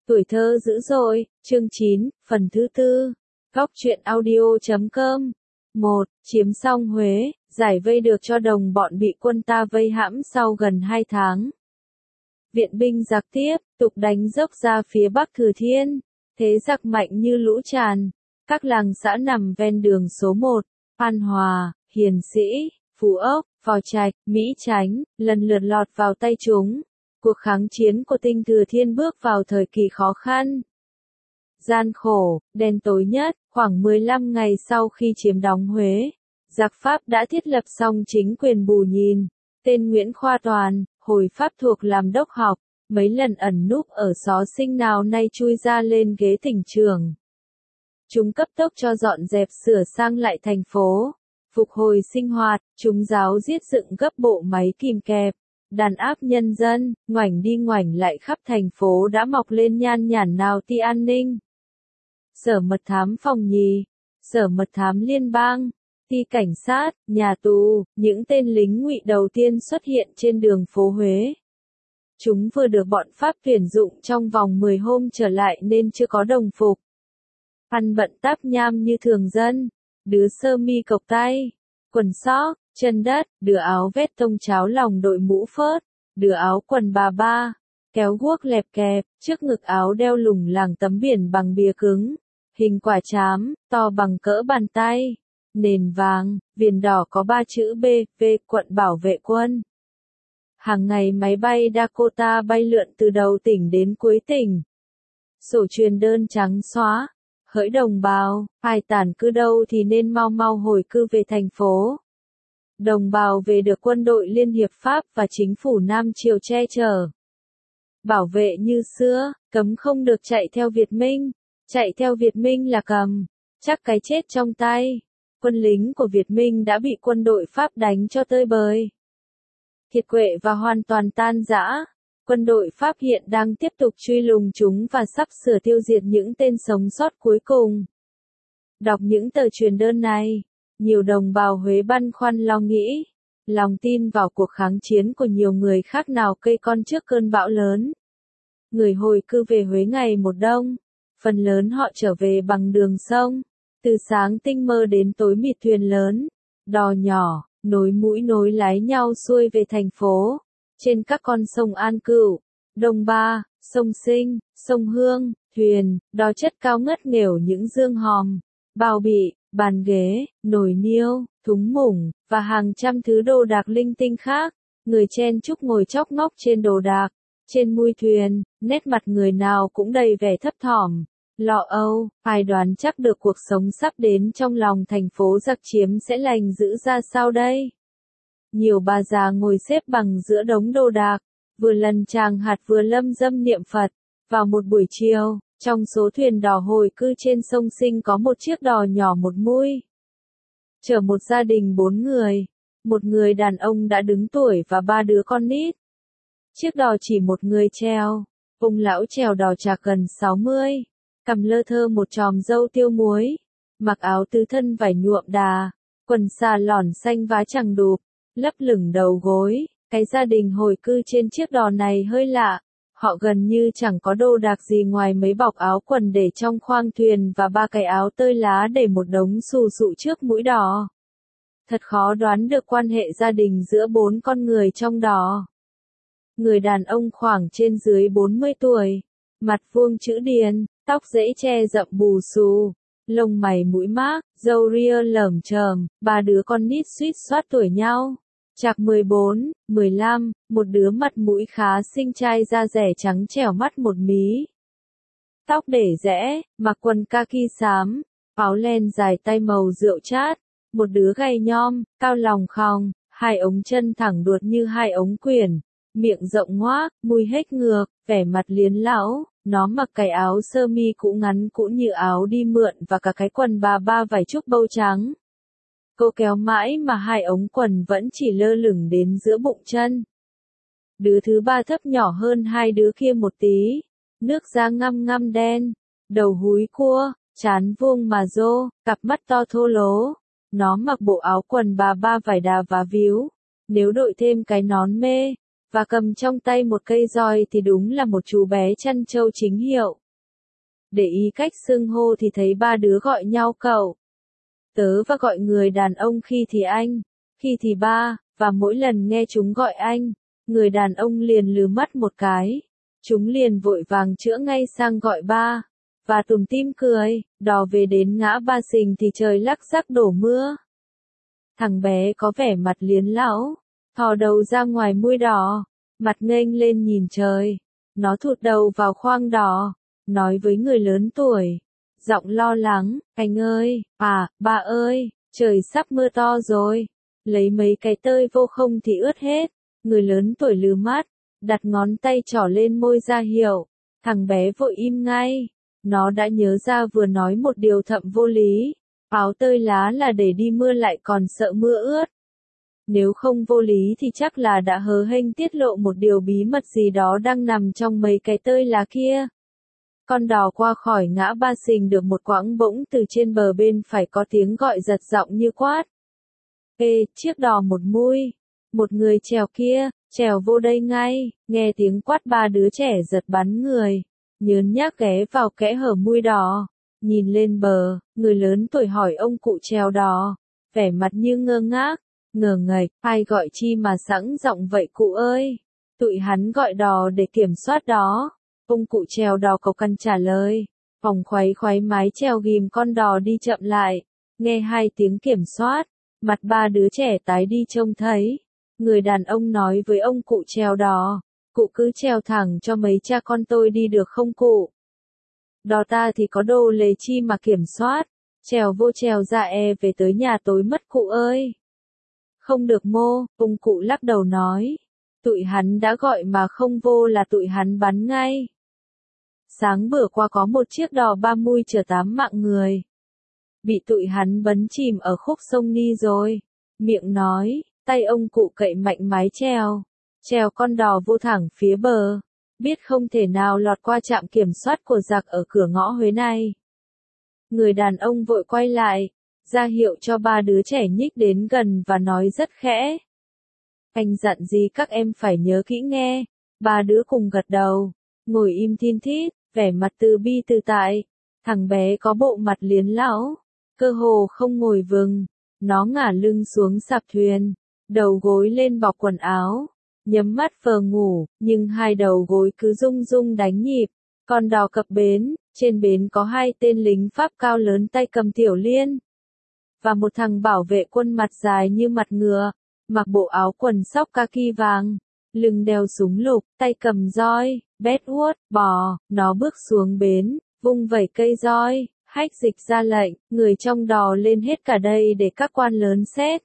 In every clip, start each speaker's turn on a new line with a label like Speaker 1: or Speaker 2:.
Speaker 1: Tuổi thơ dữ dội, chương 9, phần thứ 4. Góc truyện audio.com. 1. Chiếm xong Huế, giải vây được cho đồng bọn bị quân ta vây hãm sau gần 2 tháng. Viện binh giặc tiếp tục đánh dốc ra phía Bắc Thừa Thiên, thế giặc mạnh như lũ tràn. Các làng xã nằm ven đường số 1, An Hòa, Hiền Sĩ, Phú Ốc, Phò Trạch, Mỹ Chánh, lần lượt lọt vào tay chúng. Cuộc kháng chiến của Tinh Thừa Thiên bước vào thời kỳ khó khăn, gian khổ, đen tối nhất. Khoảng 15 ngày sau khi chiếm đóng Huế, giặc Pháp đã thiết lập xong chính quyền Bù Nhìn. Tên Nguyễn Khoa Toàn, hồi Pháp thuộc làm đốc học, mấy lần ẩn núp ở xó Sinh nào nay chui ra lên ghế tỉnh trưởng. Chúng cấp tốc cho dọn dẹp sửa sang lại thành phố, phục hồi sinh hoạt. Chúng giáo giết dựng gấp bộ máy kìm kẹp, đàn áp nhân dân, ngoảnh đi ngoảnh lại khắp thành phố đã mọc lên nhan nhản nào ti an ninh. Sở mật thám phòng nhì, sở mật thám liên bang, ti cảnh sát, nhà tù, những tên lính ngụy đầu tiên xuất hiện trên đường phố Huế. Chúng vừa được bọn Pháp tuyển dụng trong vòng 10 hôm trở lại nên chưa có đồng phục. Ăn bận táp nham như thường dân, đứa sơ mi cộc tay, quần sóc, chân đất, đứa áo vét tông cháo lòng đội mũ phớt, đứa áo quần bà ba, kéo guốc lẹp kẹp, trước ngực áo đeo lủng lẳng tấm biển bằng bìa cứng, hình quả trám, to bằng cỡ bàn tay, nền vàng, viền đỏ có 3 chữ B, V, quận bảo vệ quân. Hàng ngày máy bay Dakota bay lượn từ đầu tỉnh đến cuối tỉnh. Sổ truyền đơn trắng xóa. Hỡi đồng bào, ai tản cư đâu thì nên mau mau hồi cư về thành phố. Đồng bào về được quân đội Liên hiệp Pháp và chính phủ Nam Triều che chở, bảo vệ như xưa, cấm không được chạy theo Việt Minh. Chạy theo Việt Minh là cầm chắc cái chết trong tay. Quân lính của Việt Minh đã bị quân đội Pháp đánh cho tơi bời, kiệt quệ và hoàn toàn tan rã. Quân đội Pháp hiện đang tiếp tục truy lùng chúng và sắp sửa tiêu diệt những tên sống sót cuối cùng. Đọc những tờ truyền đơn này, nhiều đồng bào Huế băn khoăn lo nghĩ, lòng tin vào cuộc kháng chiến của nhiều người khác nào cây con trước cơn bão lớn. Người hồi cư về Huế ngày một đông, phần lớn họ trở về bằng đường sông, từ sáng tinh mơ đến tối mịt thuyền lớn, đò nhỏ, nối mũi nối lái nhau xuôi về thành phố. Trên các con sông An Cửu, Đông Ba, sông Sinh, sông Hương, thuyền, đò chất cao ngất nghểu những dương hòm, bao bì, bàn ghế, nồi niêu, thúng mủng, và hàng trăm thứ đồ đạc linh tinh khác. Người chen chúc ngồi chóc ngóc trên đồ đạc, trên mui thuyền, nét mặt người nào cũng đầy vẻ thấp thỏm, lo âu. Ai đoán chắc được cuộc sống sắp đến trong lòng thành phố giặc chiếm sẽ lành dữ ra sao đây? Nhiều bà già ngồi xếp bằng giữa đống đồ đạc, vừa lần tràng hạt vừa lâm dâm niệm Phật. Vào một buổi chiều, trong số thuyền đò hồi cư trên sông Sinh có một chiếc đò nhỏ một mui, chở một gia đình 4 người, một người đàn ông đã đứng tuổi và 3 đứa con nít. Chiếc đò chỉ một người chèo, ông lão chèo đò chạc gần 60, cầm lơ thơ một chòm râu tiêu muối, mặc áo tứ thân vải nhuộm đà, quần xà lỏn xanh vá chẳng đụp, lấp lửng đầu gối. Cái gia đình hồi cư trên chiếc đò này hơi lạ, họ gần như chẳng có đồ đạc gì ngoài mấy bọc áo quần để trong khoang thuyền và 3 cái áo tơi lá để một đống xù xụ trước mũi đò. Thật khó đoán được quan hệ gia đình giữa 4 con người trong đò. Người đàn ông khoảng trên dưới 40 tuổi, mặt vuông chữ điền, tóc rễ che rậm bù xù, lông mày mũi mác, râu ria lởm chởm. 3 đứa con nít suýt soát tuổi nhau, chạc 14, 15, một đứa mặt mũi khá xinh trai da rẻ trắng trẻo mắt một mí, tóc để rẽ, mặc quần kaki xám, áo len dài tay màu rượu chát. Một đứa gầy nhom, cao lòng khòng, 2 ống chân thẳng đuột như 2 ống quyển, miệng rộng ngoác, mùi hết ngược, vẻ mặt liến lão. Nó mặc cái áo sơ mi cũ ngắn cũ như áo đi mượn và cả cái quần bà ba vải trúc bâu trắng. Cô kéo mãi mà 2 ống quần vẫn chỉ lơ lửng đến giữa bụng chân. Đứa thứ 3 thấp nhỏ hơn 2 đứa kia một tí, nước da ngăm ngăm đen, đầu húi cua, trán vuông mà rô, cặp mắt to thô lố. Nó mặc bộ áo quần bà ba vải đà và víu, nếu đội thêm cái nón mê, và cầm trong tay một cây roi thì đúng là một chú bé chăn trâu chính hiệu. Để ý cách xưng hô thì thấy ba đứa gọi nhau cậu. Tớ và gọi người đàn ông khi thì anh, khi thì ba, và mỗi lần nghe chúng gọi anh, người đàn ông liền lừ mắt một cái. Chúng liền vội vàng chữa ngay sang gọi ba, và tủm tỉm cười, đò về đến ngã Ba Sình thì trời lắc rắc đổ mưa. Thằng bé có vẻ mặt liến lão, thò đầu ra ngoài mui đỏ, mặt nghênh lên nhìn trời. Nó thụt đầu vào khoang đò, nói với người lớn tuổi, giọng lo lắng, anh ơi, ba ơi, trời sắp mưa to rồi, lấy mấy cái tơi vô không thì ướt hết. Người lớn tuổi lừ mắt, đặt ngón tay trỏ lên môi ra hiệu, thằng bé vội im ngay, nó đã nhớ ra vừa nói một điều thậm vô lý, áo tơi lá là để đi mưa lại còn sợ mưa ướt. Nếu không vô lý thì chắc là đã hớ hênh tiết lộ một điều bí mật gì đó đang nằm trong mấy cái tơi lá kia. Con đò qua khỏi ngã Ba Sình được một quãng bỗng từ trên bờ bên phải có tiếng gọi giật giọng như quát. Ê, chiếc đò một mui, một người chèo kia, chèo vô đây ngay, nghe tiếng quát ba đứa trẻ giật bắn người, nhớn nhác ghé vào kẽ hở mui đò, nhìn lên bờ, người lớn tuổi hỏi ông cụ chèo đò, vẻ mặt như ngơ ngác, ngờ ngạch, ai gọi chi mà sẵn giọng vậy cụ ơi, tụi hắn gọi đò để kiểm soát đó. Ông cụ chèo đò cộc cằn trả lời, vòng khoáy khoáy mái chèo ghim con đò đi chậm lại, nghe hai tiếng kiểm soát, mặt ba đứa trẻ tái đi trông thấy. Người đàn ông nói với ông cụ chèo đò, cụ cứ chèo thẳng cho mấy cha con tôi đi được không cụ? Đò ta thì có đồ lề chi mà kiểm soát, chèo vô chèo ra về tới nhà tối mất cụ ơi. Không được mô, ông cụ lắc đầu nói, tụi hắn đã gọi mà không vô là tụi hắn bắn ngay. Sáng bữa qua có một chiếc đò 3 mui chở 8 mạng người. Bị tụi hắn bấn chìm ở khúc sông Ni rồi. Miệng nói, tay ông cụ cậy mạnh mái chèo. Chèo con đò vô thẳng phía bờ. Biết không thể nào lọt qua trạm kiểm soát của giặc ở cửa ngõ Huế này. Người đàn ông vội quay lại, ra hiệu cho ba đứa trẻ nhích đến gần và nói rất khẽ. Anh dặn gì các em phải nhớ kỹ nghe. Ba đứa cùng gật đầu, ngồi im thin thít, vẻ mặt từ bi từ tại. Thằng bé có bộ mặt liến lão, cơ hồ không ngồi vững. Nó ngả lưng xuống sạp thuyền, đầu gối lên bọc quần áo, nhắm mắt vờ ngủ, nhưng hai đầu gối cứ rung rung đánh nhịp. Con đò cập bến, trên bến có hai tên lính Pháp cao lớn tay cầm tiểu liên. Và một thằng bảo vệ quân mặt dài như mặt ngựa, mặc bộ áo quần sóc kaki vàng, lưng đeo súng lục, tay cầm roi, Bedwood, bò. Nó bước xuống bến, vung vẩy cây roi, hách dịch ra lệnh, người trong đò lên hết cả đây để các quan lớn xét.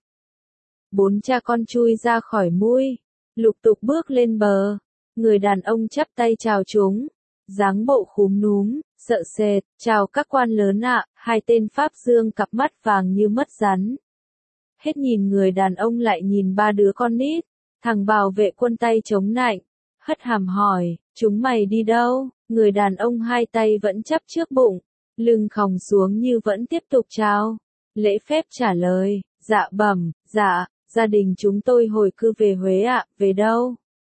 Speaker 1: 4 cha con chui ra khỏi mui, lục tục bước lên bờ. Người đàn ông chắp tay chào chúng, dáng bộ khúm núm, sợ sệt, chào các quan lớn ạ. Hai tên Pháp dương cặp mắt vàng như mất rắn. Hết nhìn người đàn ông lại nhìn ba đứa con nít, thằng bảo vệ quân tay chống nạnh, hất hàm hỏi, chúng mày đi đâu? Người đàn ông hai tay vẫn chắp trước bụng, lưng khòng xuống như vẫn tiếp tục chào. Lễ phép trả lời, dạ bẩm, dạ, gia đình chúng tôi hồi cư về Huế ạ. Về đâu?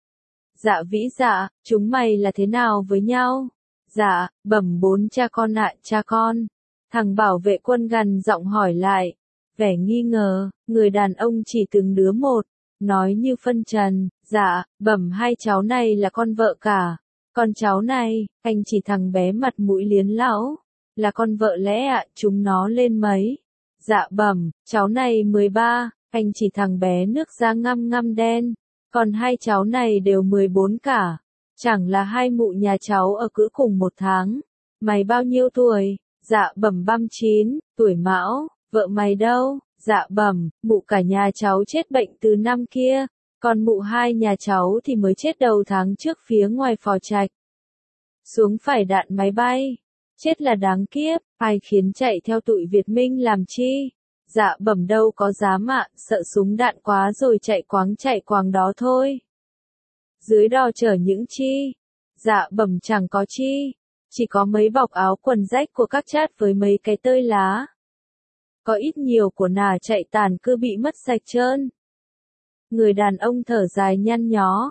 Speaker 1: Dạ vĩ dạ, chúng mày là thế nào với nhau? Dạ, bẩm 4 cha con ạ. Cha con. Thằng bảo vệ quân gằn giọng hỏi lại, vẻ nghi ngờ. Người đàn ông chỉ từng đứa một, nói như phân trần, dạ, bẩm hai cháu này là con vợ cả. Con cháu này, anh chỉ thằng bé mặt mũi liến lão, là con vợ lẽ ạ. Chúng nó lên mấy? Dạ bẩm, cháu này 13, anh chỉ thằng bé nước da ngăm ngăm đen. Còn hai cháu này đều 14 cả. Chẳng là hai mụ nhà cháu ở cữ cùng một tháng. Mày bao nhiêu tuổi? Dạ bẩm 39, tuổi Mão. Vợ mày đâu? Dạ bẩm, mụ cả nhà cháu chết bệnh từ năm kia. Còn mụ hai nhà cháu thì mới chết đầu tháng trước phía ngoài Phò Trạch. Xuống phải đạn máy bay. Chết là đáng kiếp, ai khiến chạy theo tụi Việt Minh làm chi? Dạ bẩm đâu có dám ạ, sợ súng đạn quá rồi chạy quáng đó thôi. Dưới đò chở những chi? Dạ bẩm chẳng có chi, chỉ có mấy bọc áo quần rách của các chát với mấy cái tơi lá. Có ít nhiều của nà chạy tàn cứ bị mất sạch trơn. Người đàn ông thở dài nhăn nhó,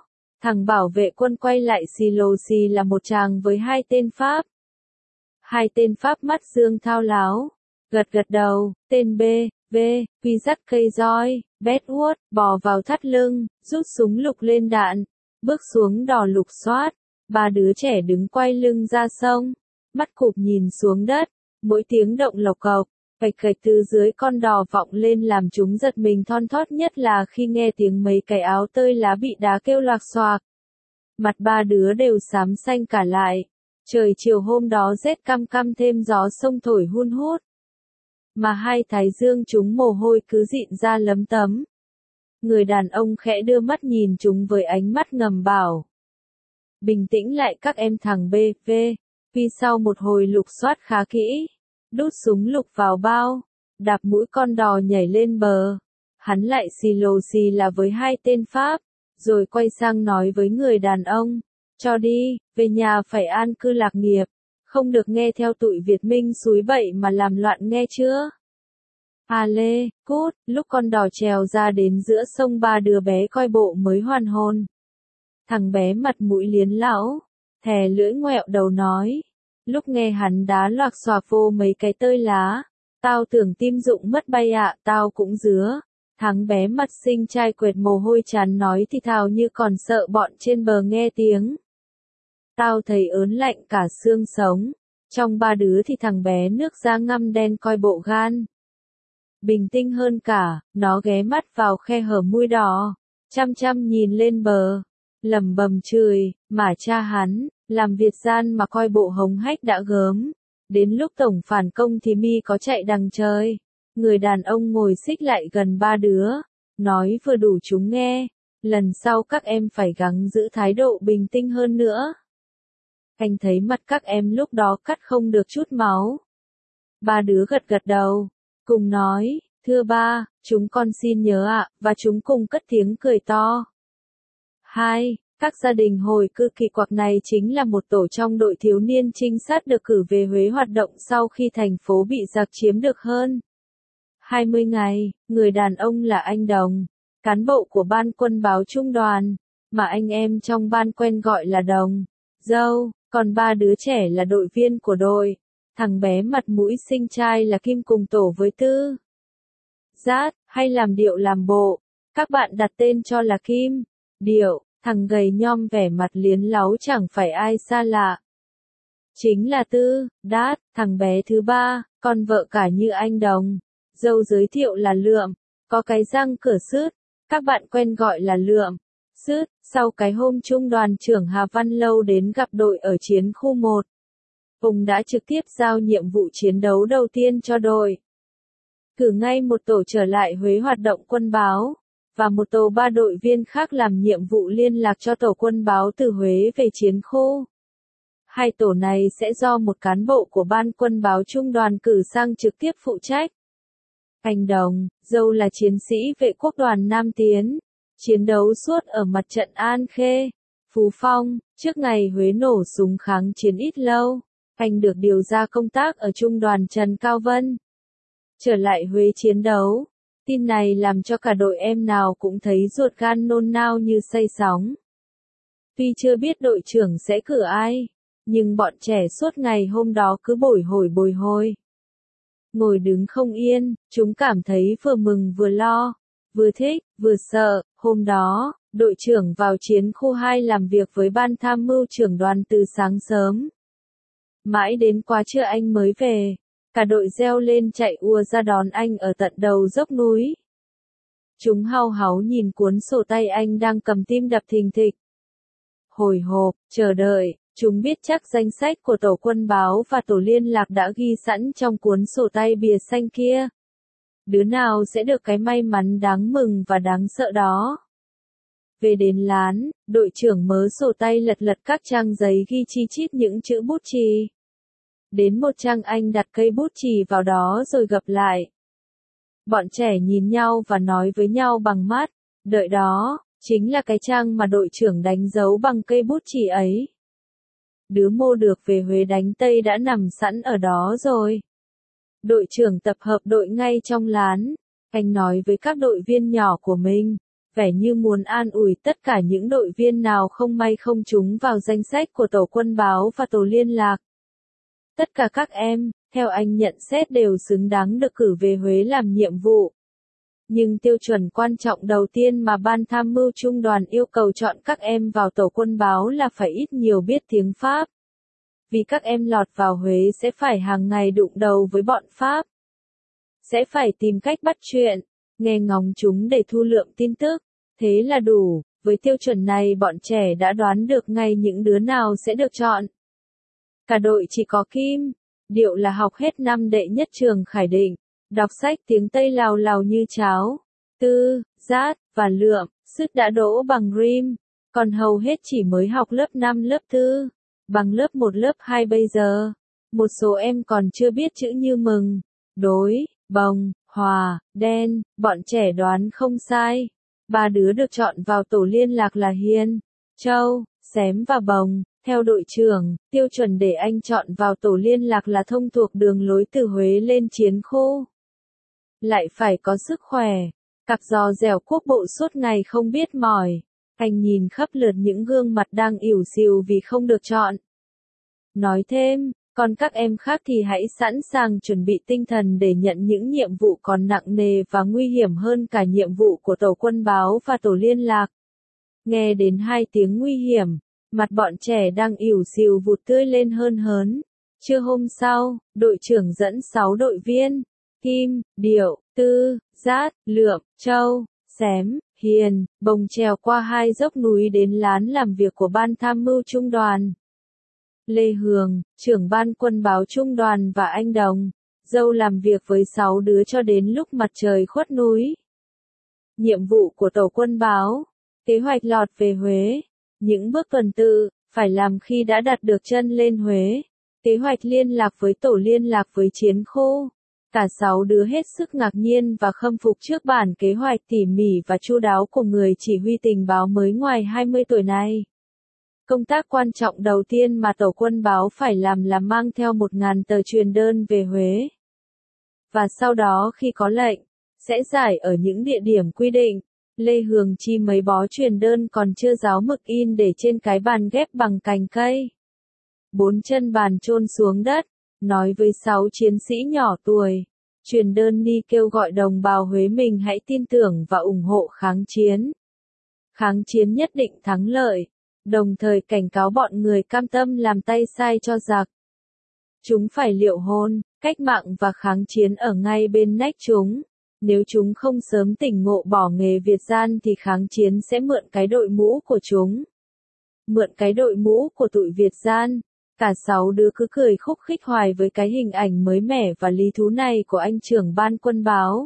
Speaker 1: Thằng bảo vệ quân quay lại xì lồ xì là một chàng với hai tên Pháp. Hai tên Pháp mắt dương thao láo, gật gật đầu, tên B, V, Quy dắt cây roi, Bedwood, bò vào thắt lưng, rút súng lục lên đạn, bước xuống đò lục soát. Ba đứa trẻ đứng quay lưng ra sông, mắt cụp nhìn xuống đất, mỗi tiếng động lộc cộc, cạch cạch từ dưới con đò vọng lên làm chúng giật mình thon thót, nhất là khi nghe tiếng mấy cái áo tơi lá bị đá kêu loạc xoạc. Mặt ba đứa đều xám xanh cả lại. Trời chiều hôm đó rét căm căm thêm gió sông thổi hun hút. Mà hai thái dương chúng mồ hôi cứ dịn ra lấm tấm. Người đàn ông khẽ đưa mắt nhìn chúng với ánh mắt ngầm bảo. Bình tĩnh lại các em. Thằng B, V, vì sau một hồi lục soát khá kỹ, đút súng lục vào bao, đạp mũi con đò nhảy lên bờ. Hắn lại xì lồ xì là với hai tên Pháp, rồi quay sang nói với người đàn ông. Cho đi, về nhà phải an cư lạc nghiệp, không được nghe theo tụi Việt Minh xúi bậy mà làm loạn nghe chưa? À lê, cút, lúc con đò trèo ra đến giữa sông ba đứa bé coi bộ mới hoàn hồn. Thằng bé mặt mũi liến lão, thè lưỡi ngoẹo đầu nói. Lúc nghe hắn đá loạc xoạc vô mấy cái tơi lá, tao tưởng tim rụng mất bay ạ, tao cũng dứa. Thằng bé mặt xinh trai quệt mồ hôi chán nói thì thào như còn sợ bọn trên bờ nghe tiếng. Tao thấy ớn lạnh cả xương sống. Trong ba đứa thì thằng bé nước da ngăm đen coi bộ gan. Bình tĩnh hơn cả, nó ghé mắt vào khe hở mũi đỏ, chăm chăm nhìn lên bờ, lẩm bẩm chửi, mà cha hắn, làm Việt gian mà coi bộ hống hách đã gớm. Đến lúc tổng phản công thì mi có chạy đằng trời. Người đàn ông ngồi xích lại gần ba đứa, nói vừa đủ chúng nghe, lần sau các em phải gắng giữ thái độ bình tĩnh hơn nữa. Anh thấy mặt các em lúc đó cắt không được chút máu. Ba đứa gật gật đầu, cùng nói, thưa ba, chúng con xin nhớ ạ, và chúng cùng cất tiếng cười to. 2. Các gia đình hồi cư kỳ quặc này chính là một tổ trong đội thiếu niên trinh sát được cử về Huế hoạt động sau khi thành phố bị giặc chiếm được hơn 20 ngày. Người đàn ông là anh Đồng, cán bộ của ban quân báo trung đoàn, mà anh em trong ban quen gọi là Đồng, Dâu, còn ba đứa trẻ là đội viên của đội. Thằng bé mặt mũi xinh trai là Kim cùng tổ với Tư Giát, hay làm điệu làm bộ, các bạn đặt tên cho là Kim, Điệu. Thằng gầy nhom vẻ mặt liến láu chẳng phải ai xa lạ. Chính là Tư Đát, thằng bé thứ ba, con vợ cả như anh Đồng. Dâu giới thiệu là Lượm, có cái răng cửa sứt, các bạn quen gọi là Lượm, sứt. Sau cái hôm trung đoàn trưởng Hà Văn Lâu đến gặp đội ở chiến khu 1, ông đã trực tiếp giao nhiệm vụ chiến đấu đầu tiên cho đội. Cử ngay một tổ trở lại Huế hoạt động quân báo, và một tổ 3 đội viên khác làm nhiệm vụ liên lạc cho tổ quân báo từ Huế về chiến khu. Hai tổ này sẽ do một cán bộ của ban quân báo trung đoàn cử sang trực tiếp phụ trách. Anh Đồng, Dâu là chiến sĩ vệ quốc đoàn Nam Tiến, chiến đấu suốt ở mặt trận An Khê, Phú Phong, trước ngày Huế nổ súng kháng chiến ít lâu. Anh được điều ra công tác ở trung đoàn Trần Cao Vân. Trở lại Huế chiến đấu. Tin này làm cho cả đội em nào cũng thấy ruột gan nôn nao như xây sóng. Tuy chưa biết đội trưởng sẽ cử ai, nhưng bọn trẻ suốt ngày hôm đó cứ bồi hồi. Ngồi đứng không yên, chúng cảm thấy vừa mừng vừa lo, vừa thích, vừa sợ. Hôm đó, đội trưởng vào chiến khu 2 làm việc với ban tham mưu trưởng đoàn từ sáng sớm. Mãi đến quá trưa anh mới về. Cả đội reo lên chạy ùa ra đón anh ở tận đầu dốc núi. Chúng hau háu nhìn cuốn sổ tay anh đang cầm, tim đập thình thịch. Hồi hộp, chờ đợi, chúng biết chắc danh sách của tổ quân báo và tổ liên lạc đã ghi sẵn trong cuốn sổ tay bìa xanh kia. Đứa nào sẽ được cái may mắn đáng mừng và đáng sợ đó. Về đến lán, đội trưởng mớ sổ tay lật lật các trang giấy ghi chi chít những chữ bút chì. Đến một trang anh đặt cây bút chì vào đó rồi gập lại. Bọn trẻ nhìn nhau và nói với nhau bằng mắt, đợi đó, chính là cái trang mà đội trưởng đánh dấu bằng cây bút chì ấy. Đứa mô được về Huế đánh Tây đã nằm sẵn ở đó rồi. Đội trưởng tập hợp đội ngay trong lán, anh nói với các đội viên nhỏ của mình, vẻ như muốn an ủi tất cả những đội viên nào không may không trúng vào danh sách của tổ quân báo và tổ liên lạc. Tất cả các em, theo anh nhận xét đều xứng đáng được cử về Huế làm nhiệm vụ. Nhưng tiêu chuẩn quan trọng đầu tiên mà Ban Tham mưu Trung đoàn yêu cầu chọn các em vào tổ quân báo là phải ít nhiều biết tiếng Pháp. Vì các em lọt vào Huế sẽ phải hàng ngày đụng đầu với bọn Pháp. Sẽ phải tìm cách bắt chuyện, nghe ngóng chúng để thu lượm tin tức. Thế là đủ, với tiêu chuẩn này bọn trẻ đã đoán được ngay những đứa nào sẽ được chọn. Cả đội chỉ có Kim, Điệu là học hết năm đệ nhất trường Khải Định, đọc sách tiếng Tây lào lào như cháo. Tư, Giác và Lượm, Sức đã đỗ bằng Rim, còn hầu hết chỉ mới học lớp 5 lớp 4, bằng lớp 1 lớp 2 bây giờ. Một số em còn chưa biết chữ như mừng, đối, bồng, hòa, đen, bọn trẻ đoán không sai. 3 đứa được chọn vào tổ liên lạc là Hiên, Châu, Xém và Bồng. Theo đội trưởng, tiêu chuẩn để anh chọn vào tổ liên lạc là thông thuộc đường lối từ Huế lên Chiến Khu. Lại phải có sức khỏe, cặc giò dẻo quốc bộ suốt ngày không biết mỏi. Anh nhìn khắp lượt những gương mặt đang ỉu xìu vì không được chọn. Nói thêm, còn các em khác thì hãy sẵn sàng chuẩn bị tinh thần để nhận những nhiệm vụ còn nặng nề và nguy hiểm hơn cả nhiệm vụ của tổ quân báo và tổ liên lạc. Nghe đến 2 tiếng nguy hiểm, mặt bọn trẻ đang ỉu xìu vụt tươi lên hơn hớn. Trưa hôm sau, đội trưởng dẫn 6 đội viên, Kim, Điệu, Tư, Giác, Lượm, Châu, Xém, Hiền, Bồng trèo qua 2 dốc núi đến lán làm việc của Ban Tham mưu Trung đoàn. Lê Hường, trưởng ban quân báo Trung đoàn và anh Đồng, Dâu làm việc với 6 đứa cho đến lúc mặt trời khuất núi. Nhiệm vụ của tổ quân báo, kế hoạch lọt về Huế. Những bước tuần tự, phải làm khi đã đặt được chân lên Huế. Kế hoạch liên lạc với tổ liên lạc với Chiến Khu. Cả 6 đứa hết sức ngạc nhiên và khâm phục trước bản kế hoạch tỉ mỉ và chu đáo của người chỉ huy tình báo mới ngoài 20 tuổi này. Công tác quan trọng đầu tiên mà tổ quân báo phải làm là mang theo 1.000 tờ truyền đơn về Huế. Và sau đó khi có lệnh, sẽ giải ở những địa điểm quy định. Lê Hường chi mấy bó truyền đơn còn chưa ráo mực in để trên cái bàn ghép bằng cành cây. 4 chân bàn chôn xuống đất, nói với 6 chiến sĩ nhỏ tuổi. Truyền đơn ni kêu gọi đồng bào Huế mình hãy tin tưởng và ủng hộ kháng chiến. Kháng chiến nhất định thắng lợi, đồng thời cảnh cáo bọn người cam tâm làm tay sai cho giặc. Chúng phải liệu hôn, cách mạng và kháng chiến ở ngay bên nách chúng. Nếu chúng không sớm tỉnh ngộ bỏ nghề Việt gian thì kháng chiến sẽ mượn cái đội mũ của chúng. Mượn cái đội mũ của tụi Việt gian. Cả 6 đứa cứ cười khúc khích hoài với cái hình ảnh mới mẻ và lý thú này của anh trưởng ban quân báo.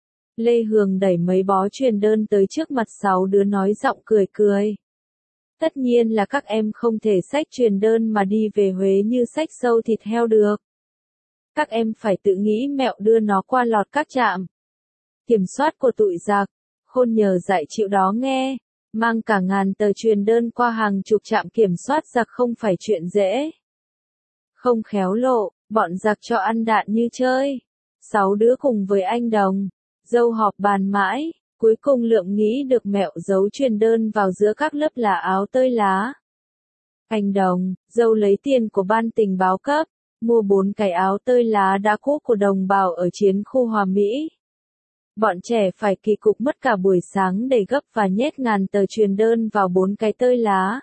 Speaker 1: Lê Hường đẩy mấy bó truyền đơn tới trước mặt 6 đứa nói giọng cười cười. Tất nhiên là các em không thể xách truyền đơn mà đi về Huế như xách sâu thịt heo được. Các em phải tự nghĩ mẹo đưa nó qua lọt các trạm kiểm soát của tụi giặc. Khôn nhờ dạy chịu đó nghe. Mang cả 1.000 tờ truyền đơn qua hàng chục trạm kiểm soát giặc không phải chuyện dễ. Không khéo lộ, bọn giặc cho ăn đạn như chơi. 6 đứa cùng với anh Đồng, Dâu họp bàn mãi, cuối cùng Lượm nghĩ được mẹo giấu truyền đơn vào giữa các lớp là áo tơi lá. Anh Đồng, Dâu lấy tiền của ban tình báo cấp, mua 4 cái áo tơi lá đã cũ của đồng bào ở Chiến Khu Hòa Mỹ. Bọn trẻ phải kỳ cục mất cả buổi sáng để gấp và nhét 1.000 tờ truyền đơn vào 4 cái tơi lá.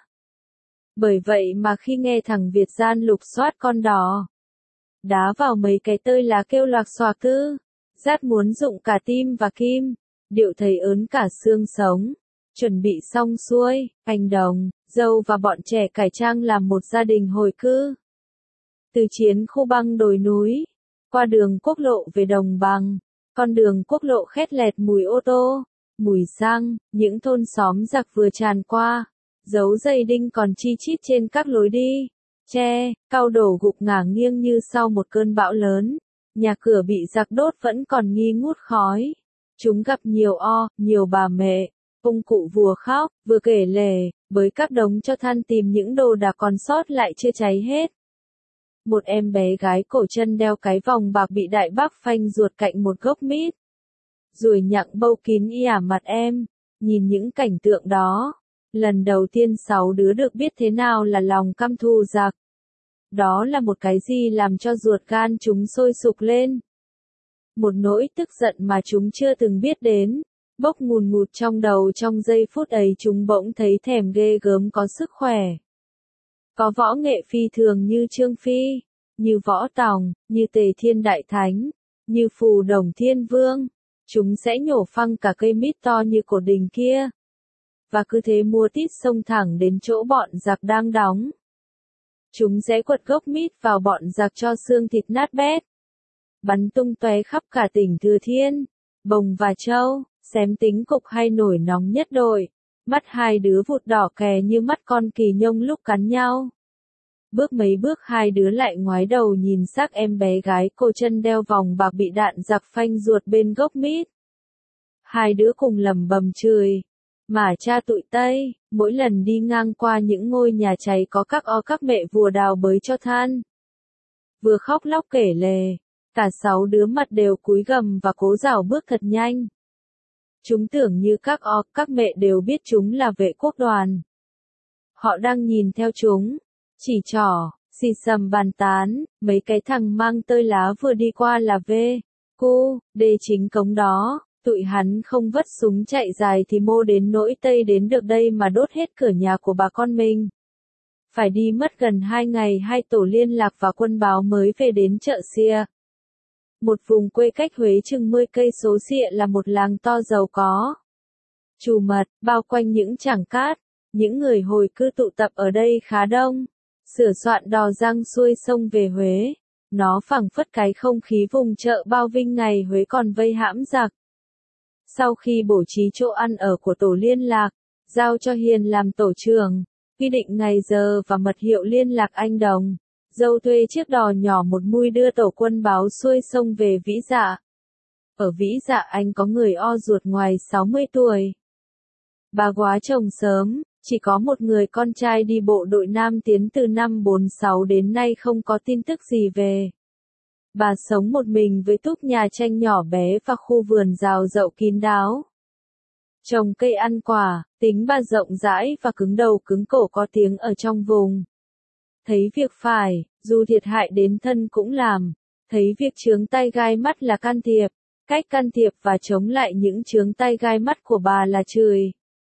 Speaker 1: Bởi vậy mà khi nghe thằng Việt gian lục soát con đò, đá vào mấy cái tơi lá kêu loạc xoạc Tư, Giác muốn dụng cả tim và kim, Điệu thấy ớn cả xương sống. Chuẩn bị xong xuôi, anh Đồng, Dâu và bọn trẻ cải trang làm một gia đình hồi cư. Từ Chiến Khu băng đồi núi, qua đường quốc lộ về Đồng Bằng. Con đường quốc lộ khét lẹt mùi ô tô, mùi xăng, những thôn xóm giặc vừa tràn qua. Dấu dây đinh còn chi chít trên các lối đi. Tre, cao đổ gục ngả nghiêng như sau một cơn bão lớn. Nhà cửa bị giặc đốt vẫn còn nghi ngút khói. Chúng gặp nhiều bà mẹ, ông cụ vừa khóc, vừa kể lể, với các đống cho than tìm những đồ đạc còn sót lại chưa cháy hết. Một em bé gái cổ chân đeo cái vòng bạc bị đại bác phanh ruột cạnh một gốc mít. Ruồi nhặng bâu kín ỉa mặt em. Nhìn những cảnh tượng đó, lần đầu tiên 6 đứa được biết thế nào là lòng căm thù giặc. Đó là một cái gì làm cho ruột gan chúng sôi sục lên. Một nỗi tức giận mà chúng chưa từng biết đến, bốc ngùn ngụt trong đầu trong giây phút ấy chúng bỗng thấy thèm ghê gớm có sức khỏe. Có võ nghệ phi thường như Trương Phi, như Võ Tòng, như Tề Thiên Đại Thánh, như Phù Đồng Thiên Vương. Chúng sẽ nhổ phăng cả cây mít to như cột đình kia. Và cứ thế mua tít xông thẳng đến chỗ bọn giặc đang đóng. Chúng sẽ quật gốc mít vào bọn giặc cho xương thịt nát bét. Bắn tung tóe khắp cả tỉnh Thừa Thiên, Bồng và Châu, xém tính cục hay nổi nóng nhất đội. Mắt hai đứa vụt đỏ kè như mắt con kỳ nhông lúc cắn nhau. Bước mấy bước hai đứa lại ngoái đầu nhìn xác em bé gái cô chân đeo vòng bạc bị đạn giặc phanh ruột bên gốc mít. Hai đứa cùng lầm bầm chửi. Mà cha tụi Tây, mỗi lần đi ngang qua những ngôi nhà cháy có các mẹ vùa đào bới cho than. Vừa khóc lóc kể lể, cả 6 đứa mặt đều cúi gằm và cố rảo bước thật nhanh. Chúng tưởng như các mẹ đều biết chúng là vệ quốc đoàn. Họ đang nhìn theo chúng, chỉ trỏ, xì xầm bàn tán, mấy cái thằng mang tơi lá vừa đi qua là đê chính cống đó, tụi hắn không vất súng chạy dài thì mô đến nỗi Tây đến được đây mà đốt hết cửa nhà của bà con mình. Phải đi mất gần 2 ngày 2 tổ liên lạc và quân báo mới về đến chợ Xia. Một vùng quê cách Huế chừng 10 cây số Xia là một làng to giàu có. Trù mật, bao quanh những trảng cát, những người hồi cư tụ tập ở đây khá đông. Sửa soạn đò giang xuôi sông về Huế. Nó phảng phất cái không khí vùng chợ Bao Vinh ngày Huế còn vây hãm giặc. Sau khi bổ trí chỗ ăn ở của tổ liên lạc, giao cho Hiền làm tổ trưởng, quy định ngày giờ và mật hiệu liên lạc anh Đồng, dâu thuê chiếc đò nhỏ một mui đưa tổ quân báo xuôi sông về Vĩ Dạ. Ở Vĩ Dạ anh có người o ruột ngoài 60 tuổi. Bà góa chồng sớm, chỉ có một người con trai đi bộ đội Nam Tiến từ năm 46 đến nay không có tin tức gì về. Bà sống một mình với túp nhà tranh nhỏ bé và khu vườn rào rậu kín đáo. Trồng cây ăn quả, tính bà rộng rãi và cứng đầu cứng cổ có tiếng ở trong vùng. Thấy việc phải, dù thiệt hại đến thân cũng làm. Thấy việc chướng tay gai mắt là can thiệp. Cách can thiệp và chống lại những chướng tay gai mắt của bà là chửi.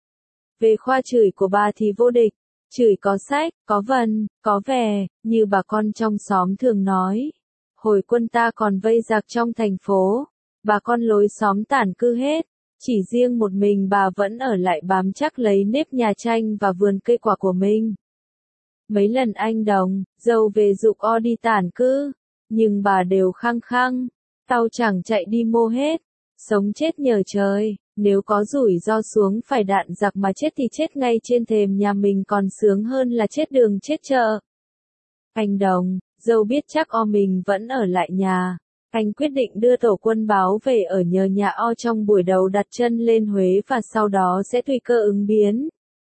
Speaker 1: Về khoa chửi của bà thì vô địch. Chửi có sách, có vần, có vẻ, như bà con trong xóm thường nói. Hồi quân ta còn vây giặc trong thành phố, bà con lối xóm tản cư hết, chỉ riêng một mình bà vẫn ở lại bám chắc lấy nếp nhà tranh và vườn cây quả của mình. Mấy lần anh Đồng, dâu về giục o đi tản cư, nhưng bà đều khăng khăng, tao chẳng chạy đi mô hết, sống chết nhờ trời, nếu có rủi ro xuống phải đạn giặc mà chết thì chết ngay trên thềm nhà mình còn sướng hơn là chết đường chết chợ. Anh Đồng, dâu biết chắc o mình vẫn ở lại nhà. Anh quyết định đưa tổ quân báo về ở nhờ nhà o trong buổi đầu đặt chân lên Huế và sau đó sẽ tùy cơ ứng biến.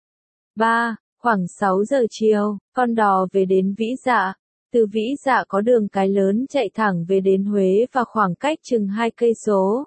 Speaker 1: 3. Khoảng 6 giờ chiều, con đò về đến Vĩ Dạ. Từ Vĩ Dạ có đường cái lớn chạy thẳng về đến Huế và khoảng cách chừng 2 cây số.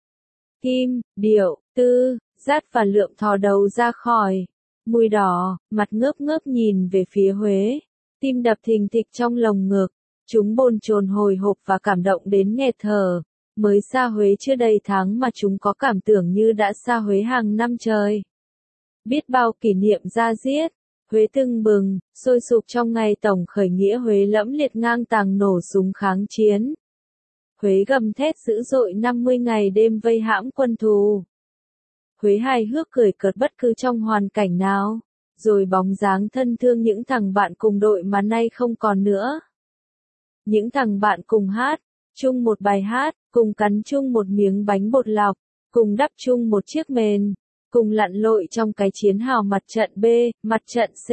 Speaker 1: Kim, Điệu, Tư, Dát và Lượm thò đầu ra khỏi. Mùi đỏ, mặt ngớp ngớp nhìn về phía Huế. Tim đập thình thịch trong lồng ngực. Chúng bồn chồn hồi hộp và cảm động đến nghẹt thở. Mới xa Huế chưa đầy tháng mà chúng có cảm tưởng như đã xa Huế hàng năm trời. Biết bao kỷ niệm da diết. Huế tưng bừng, sôi sục trong ngày tổng khởi nghĩa Huế lẫm liệt ngang tàng nổ súng kháng chiến. Huế gầm thét dữ dội 50 ngày đêm vây hãm quân thù. Huế hài hước cười cợt bất cứ trong hoàn cảnh nào. Rồi bóng dáng thân thương những thằng bạn cùng đội mà nay không còn nữa. Những thằng bạn cùng hát, chung một bài hát, cùng cắn chung một miếng bánh bột lọc, cùng đắp chung một chiếc mền, cùng lặn lội trong cái chiến hào mặt trận B, mặt trận C.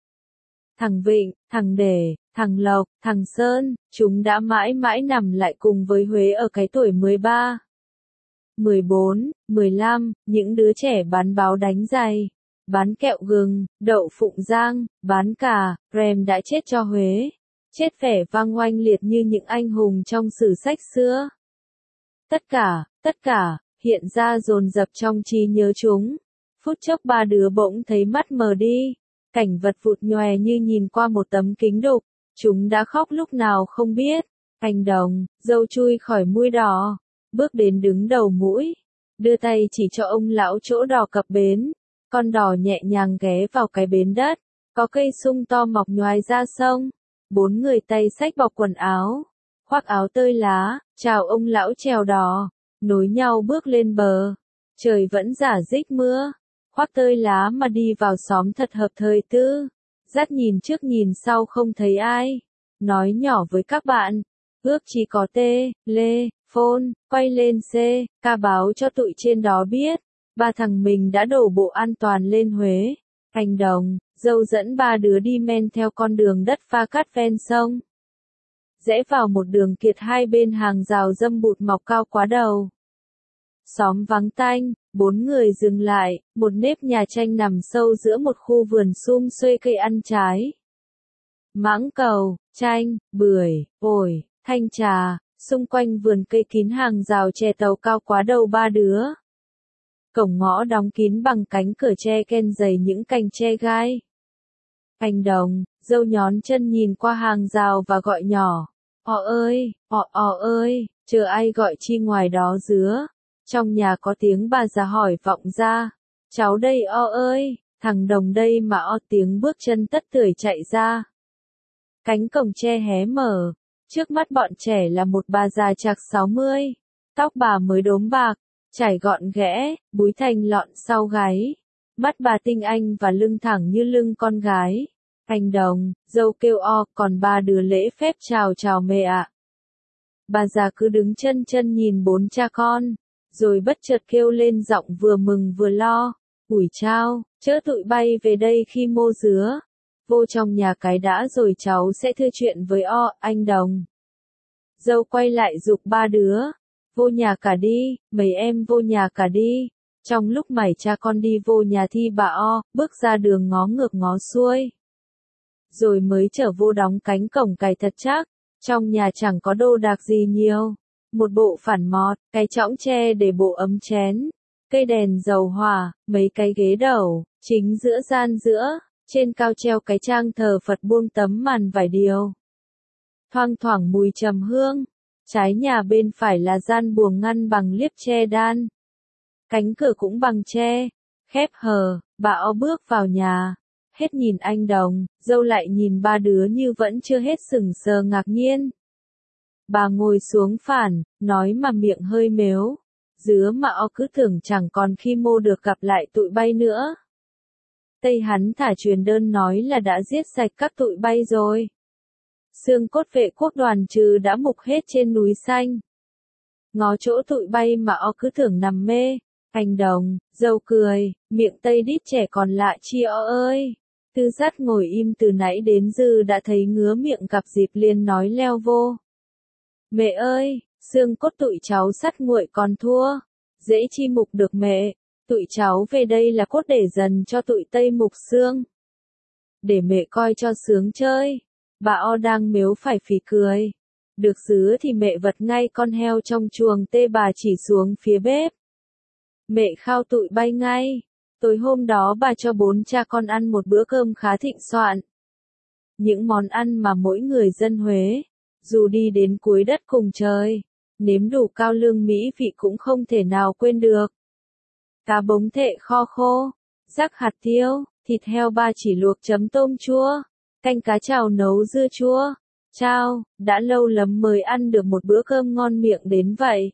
Speaker 1: Thằng Vịnh, thằng Để, thằng Lộc, thằng Sơn, chúng đã mãi mãi nằm lại cùng với Huế ở cái tuổi 13, 14, 15, những đứa trẻ bán báo đánh giày, bán kẹo gừng, đậu phụng rang, bán cà, rem đã chết cho Huế. Chết vẻ vang oanh liệt như những anh hùng trong sử sách xưa. Tất cả, hiện ra dồn dập trong trí nhớ chúng. Phút chốc ba đứa bỗng thấy mắt mờ đi, cảnh vật vụt nhòe như nhìn qua một tấm kính đục, chúng đã khóc lúc nào không biết. Anh Đồng, dâu chui khỏi mũi đỏ, bước đến đứng đầu mũi, đưa tay chỉ cho ông lão chỗ đò cập bến, con đò nhẹ nhàng ghé vào cái bến đất, có cây sung to mọc nhoài ra sông, 4 người tay xách bọc quần áo, khoác áo tơi lá, chào ông lão chèo đò, nối nhau bước lên bờ, trời vẫn rả rích mưa, khoác tơi lá mà đi vào xóm thật hợp thời tư, dắt nhìn trước nhìn sau không thấy ai, nói nhỏ với các bạn, ước chỉ có lê, phone, quay lên ca báo cho tụi trên đó biết, ba thằng mình đã đổ bộ an toàn lên Huế. Anh Đồng, dâu dẫn ba đứa đi men theo con đường đất pha cát ven sông. Rẽ vào một đường kiệt hai bên hàng rào râm bụt mọc cao quá đầu. Xóm vắng tanh, 4 người dừng lại, một nếp nhà tranh nằm sâu giữa một khu vườn sum xuê cây ăn trái. Mãng cầu, chanh, bưởi, ổi, thanh trà, xung quanh vườn cây kín hàng rào chè tàu cao quá đầu ba đứa. Cổng ngõ đóng kín bằng cánh cửa tre ken dày những cành tre gai. Anh Đồng, dâu nhón chân nhìn qua hàng rào và gọi nhỏ, ơi, ơi, chờ ai gọi chi ngoài đó dứa. Trong nhà có tiếng bà già hỏi vọng ra, cháu đây ơi, thằng Đồng đây mà tiếng bước chân tất tưởi chạy ra. Cánh cổng tre hé mở, trước mắt bọn trẻ là một bà già chạc 60, tóc bà mới đốm bạc, chải gọn ghẽ, búi thành lọn sau gáy, mắt bà tinh anh và lưng thẳng như lưng con gái. Anh Đồng, dâu kêu còn ba đứa lễ phép chào mẹ ạ. Bà già cứ đứng chân nhìn 4 cha con, rồi bất chợt kêu lên giọng vừa mừng vừa lo, ủi chao, chớ tụi bay về đây khi mô dứa. Vô trong nhà cái đã rồi cháu sẽ thưa chuyện với anh Đồng. Dâu quay lại giục ba đứa, vô nhà cả đi, mấy em vô nhà cả đi. Trong lúc mày cha con đi vô nhà thì bà bước ra đường ngó ngược ngó xuôi. Rồi mới trở vô đóng cánh cổng cài thật chắc, trong nhà chẳng có đồ đạc gì nhiều. Một bộ phản mọt, cái chõng tre để bộ ấm chén, cây đèn dầu hỏa, mấy cái ghế đầu, chính giữa gian giữa, trên cao treo cái trang thờ Phật buông tấm màn vải điều. Thoang thoảng mùi trầm hương, trái nhà bên phải là gian buồng ngăn bằng liếp tre đan. Cánh cửa cũng bằng tre, khép hờ, bà bước vào nhà, hết nhìn anh Đồng, dâu lại nhìn ba đứa như vẫn chưa hết sững sờ ngạc nhiên. Bà ngồi xuống phản, nói mà miệng hơi mếu, dứa mà cứ tưởng chẳng còn khi mô được gặp lại tụi bay nữa. Tây hắn thả truyền đơn nói là đã giết sạch các tụi bay rồi. Xương cốt vệ quốc đoàn trừ đã mục hết trên núi xanh. Ngó chỗ tụi bay mà cứ tưởng nằm mê. Anh Đồng, dâu cười, miệng Tây đít trẻ còn lạ chi ơi. Tư Dắt ngồi im từ nãy đến giờ đã thấy ngứa miệng gặp dịp liền nói leo vô. Mẹ ơi, xương cốt tụi cháu sắt nguội còn thua. Dễ chi mục được mẹ, tụi cháu về đây là cốt để dần cho tụi Tây mục xương. Để mẹ coi cho sướng chơi. Bà đang mếu phải phì cười. Được dứa thì mẹ vật ngay con heo trong chuồng tê bà chỉ xuống phía bếp. Mẹ khao tụi bay ngay. Tối hôm đó bà cho 4 cha con ăn một bữa cơm khá thịnh soạn. Những món ăn mà mỗi người dân Huế, dù đi đến cuối đất cùng trời, nếm đủ cao lương mỹ vị cũng không thể nào quên được. Cá bống thệ kho khô, rắc hạt tiêu, thịt heo ba chỉ luộc chấm tôm chua, canh cá chảo nấu dưa chua. Chao, đã lâu lắm mới ăn được một bữa cơm ngon miệng đến vậy.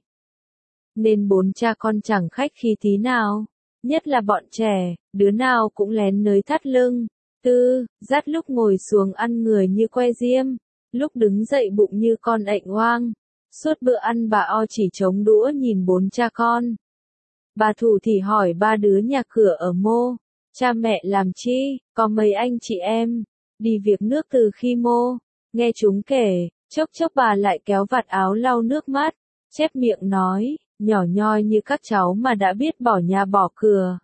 Speaker 1: Nên 4 cha con chẳng khách khí tí nào, nhất là bọn trẻ, đứa nào cũng lén nới thắt lưng. Dắt lúc ngồi xuống ăn người như que diêm, lúc đứng dậy bụng như con ệnh oang. Suốt bữa ăn bà chỉ chống đũa nhìn 4 cha con. Bà thủ thì hỏi ba đứa nhà cửa ở mô, cha mẹ làm chi, có mấy anh chị em, đi việc nước từ khi mô. Nghe chúng kể, chốc chốc bà lại kéo vạt áo lau nước mắt, chép miệng nói, nhỏ nhoi như các cháu mà đã biết bỏ nhà bỏ cửa.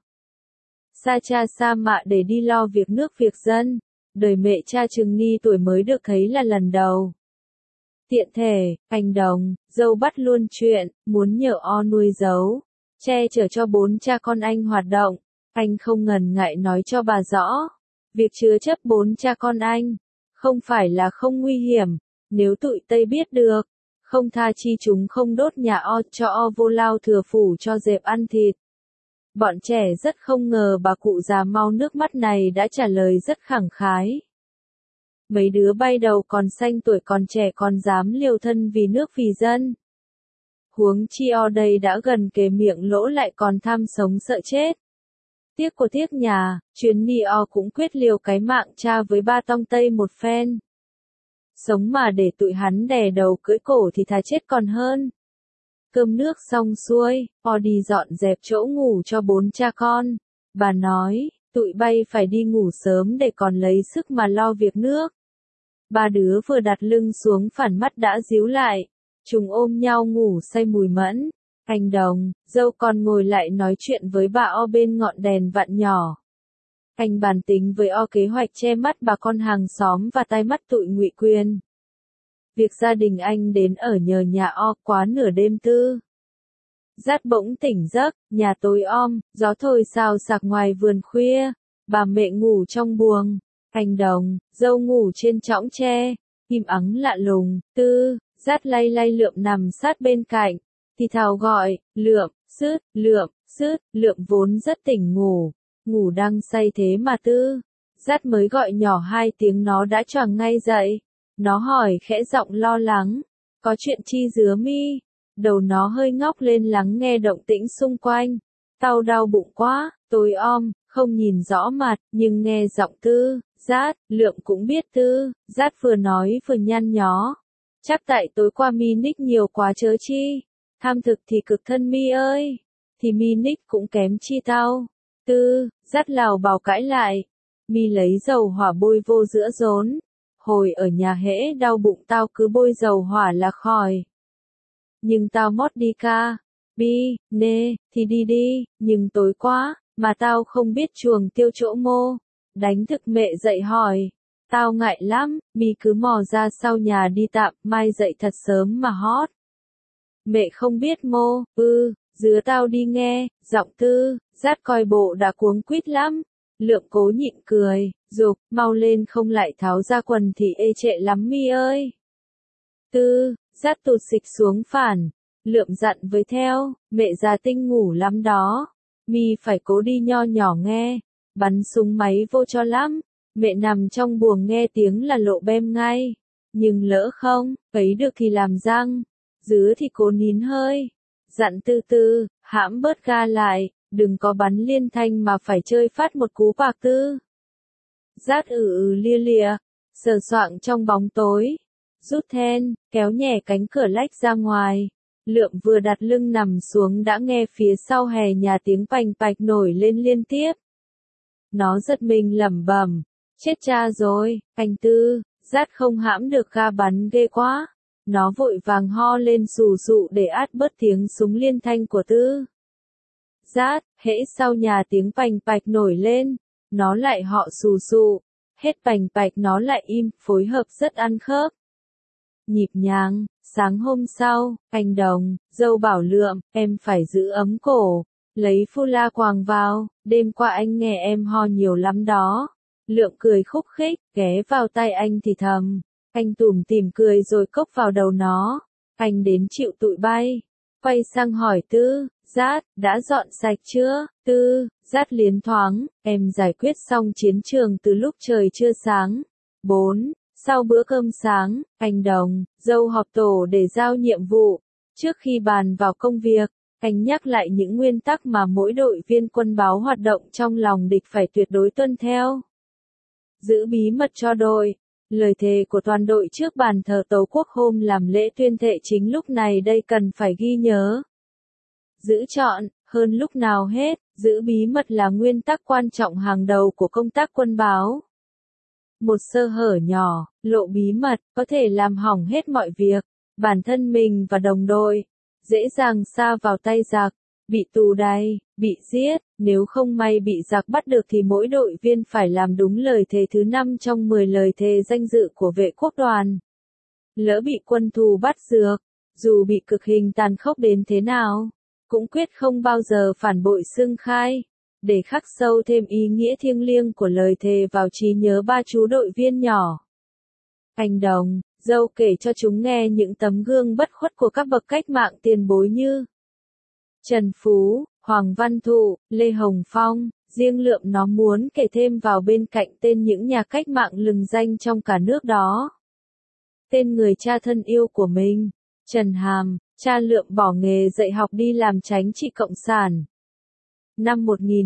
Speaker 1: Xa cha xa mạ để đi lo việc nước việc dân, đời mẹ cha chừng ni tuổi mới được thấy là lần đầu. Tiện thể, anh Đồng, dâu bắt luôn chuyện, muốn nhờ nuôi giấu, che chở cho 4 cha con anh hoạt động. Anh không ngần ngại nói cho bà rõ. Việc chứa chấp 4 cha con anh, không phải là không nguy hiểm, nếu tụi Tây biết được, không tha chi chúng không đốt nhà O cho O vô lao thừa phủ cho dẹp ăn thịt. Bọn trẻ rất không ngờ bà cụ già mau nước mắt này đã trả lời rất khẳng khái. Mấy đứa bay đầu còn xanh tuổi còn trẻ còn dám liều thân vì nước vì dân. Huống chi O đây đã gần kề miệng lỗ lại còn tham sống sợ chết. Tiếc nhà, chuyến đi O cũng quyết liều cái mạng cha với ba tông Tây một phen. Sống mà để tụi hắn đè đầu cưỡi cổ thì thà chết còn hơn. Cơm nước xong xuôi, O đi dọn dẹp chỗ ngủ cho 4 cha con. Bà nói, tụi bay phải đi ngủ sớm để còn lấy sức mà lo việc nước. Ba đứa vừa đặt lưng xuống phản mắt đã díu lại. Chúng ôm nhau ngủ say mùi mẫn. Anh Đồng, dâu con ngồi lại nói chuyện với bà O bên ngọn đèn vặn nhỏ. Anh bàn tính với O kế hoạch che mắt bà con hàng xóm và tai mắt tụi Ngụy Quyền. Việc gia đình anh đến ở nhờ nhà O quá nửa đêm tư. Dát bỗng tỉnh giấc, nhà tối om, gió thổi xào xạc ngoài vườn khuya, bà mẹ ngủ trong buồng, anh Đồng, dâu ngủ trên chõng tre, im ắng lạ lùng, tư, Dát lay lay Lượm nằm sát bên cạnh, thì thào gọi, Lượm, sứt, Lượm vốn rất tỉnh ngủ đang say thế mà tư. Dát mới gọi nhỏ 2 tiếng nó đã choàng ngay dậy. Nó hỏi khẽ giọng lo lắng, có chuyện chi dứa mi? Đầu nó hơi ngóc lên lắng nghe động tĩnh xung quanh. Tao đau bụng quá, tối om, không nhìn rõ mặt, nhưng nghe giọng tư, Dát, Lượm cũng biết tư. Dát vừa nói vừa nhăn nhó. Chắc tại tối qua mi nick nhiều quá chớ chi. Tham thực thì cực thân mi ơi. Thì mi nick cũng kém chi tao. Tư, Dát lào bào cãi lại. Mi lấy dầu hỏa bôi vô giữa rốn. Hồi ở nhà hễ đau bụng tao cứ bôi dầu hỏa là khỏi. Nhưng tao mót đi ca. Bi, nê, thì đi, nhưng tối quá, mà tao không biết chuồng tiêu chỗ mô. Đánh thực mẹ dậy hỏi. Tao ngại lắm, mi cứ mò ra sau nhà đi tạm, mai dậy thật sớm mà hót. Mẹ không biết mô, dứa tao đi nghe, giọng tư, Dát coi bộ đã cuống quýt lắm. Lượm cố nhịn cười, dục, mau lên không lại tháo ra quần thì ê trệ lắm mi ơi. Tư, Dát tụt xịch xuống phản. Lượm dặn với theo, mẹ già tinh ngủ lắm đó. Mi phải cố đi nho nhỏ nghe. Bắn súng máy vô cho lắm. Mẹ nằm trong buồng nghe tiếng là lộ bem ngay. Nhưng lỡ không, ấy được thì làm răng. Dứa thì cố nín hơi. Dặn tư, hãm bớt ga lại. Đừng có bắn liên thanh mà phải chơi phát một cú bạc tư. Dát lia lịa, sờ soạng trong bóng tối. Rút then, kéo nhẹ cánh cửa lách ra ngoài. Lượm vừa đặt lưng nằm xuống đã nghe phía sau hè nhà tiếng pành pạch nổi lên liên tiếp. Nó giật mình lẩm bẩm, chết cha rồi, anh tư, Dát không hãm được ga bắn ghê quá. Nó vội vàng ho lên sù sụ để át bớt tiếng súng liên thanh của tư. Dát, hễ sau nhà tiếng pành pạch nổi lên, nó lại họ sù sụ, hết pành pạch nó lại im, phối hợp rất ăn khớp. Nhịp nhàng, sáng hôm sau, anh Đồng, dâu bảo Lượm, em phải giữ ấm cổ, lấy phu la quàng vào, đêm qua anh nghe em ho nhiều lắm đó. Lượm cười khúc khích, ghé vào tay anh thì thầm, anh tủm tỉm cười rồi cốc vào đầu nó, anh đến chịu tụi bay. Quay sang hỏi tư, Dát, đã dọn sạch chưa? Tư, Dát liến thoáng, em giải quyết xong chiến trường từ lúc trời chưa sáng. 4. Sau bữa cơm sáng, anh Đồng, dâu họp tổ để giao nhiệm vụ. Trước khi bàn vào công việc, anh nhắc lại những nguyên tắc mà mỗi đội viên quân báo hoạt động trong lòng địch phải tuyệt đối tuân theo. Giữ bí mật cho đội. Lời thề của toàn đội trước bàn thờ Tổ quốc hôm làm lễ tuyên thệ chính lúc này đây cần phải ghi nhớ. Giữ trọn, hơn lúc nào hết, giữ bí mật là nguyên tắc quan trọng hàng đầu của công tác quân báo. Một sơ hở nhỏ, lộ bí mật, có thể làm hỏng hết mọi việc, bản thân mình và đồng đội, dễ dàng sa vào tay giặc, bị tù đày, bị giết, nếu không may bị giặc bắt được thì mỗi đội viên phải làm đúng lời thề thứ 5 trong 10 lời thề danh dự của vệ quốc đoàn. Lỡ bị quân thù bắt dược, dù bị cực hình tàn khốc đến thế nào, cũng quyết không bao giờ phản bội xưng khai. để khắc sâu thêm ý nghĩa thiêng liêng của lời thề vào trí nhớ ba chú đội viên nhỏ. Anh Đồng, dâu kể cho chúng nghe những tấm gương bất khuất của các bậc cách mạng tiền bối như Trần Phú, Hoàng Văn Thụ, Lê Hồng Phong, riêng Lượm nó muốn kể thêm vào bên cạnh tên những nhà cách mạng lừng danh trong cả nước đó. Tên người cha thân yêu của mình, Trần Hàm, cha Lượm bỏ nghề dạy học đi làm chính trị cộng sản. Năm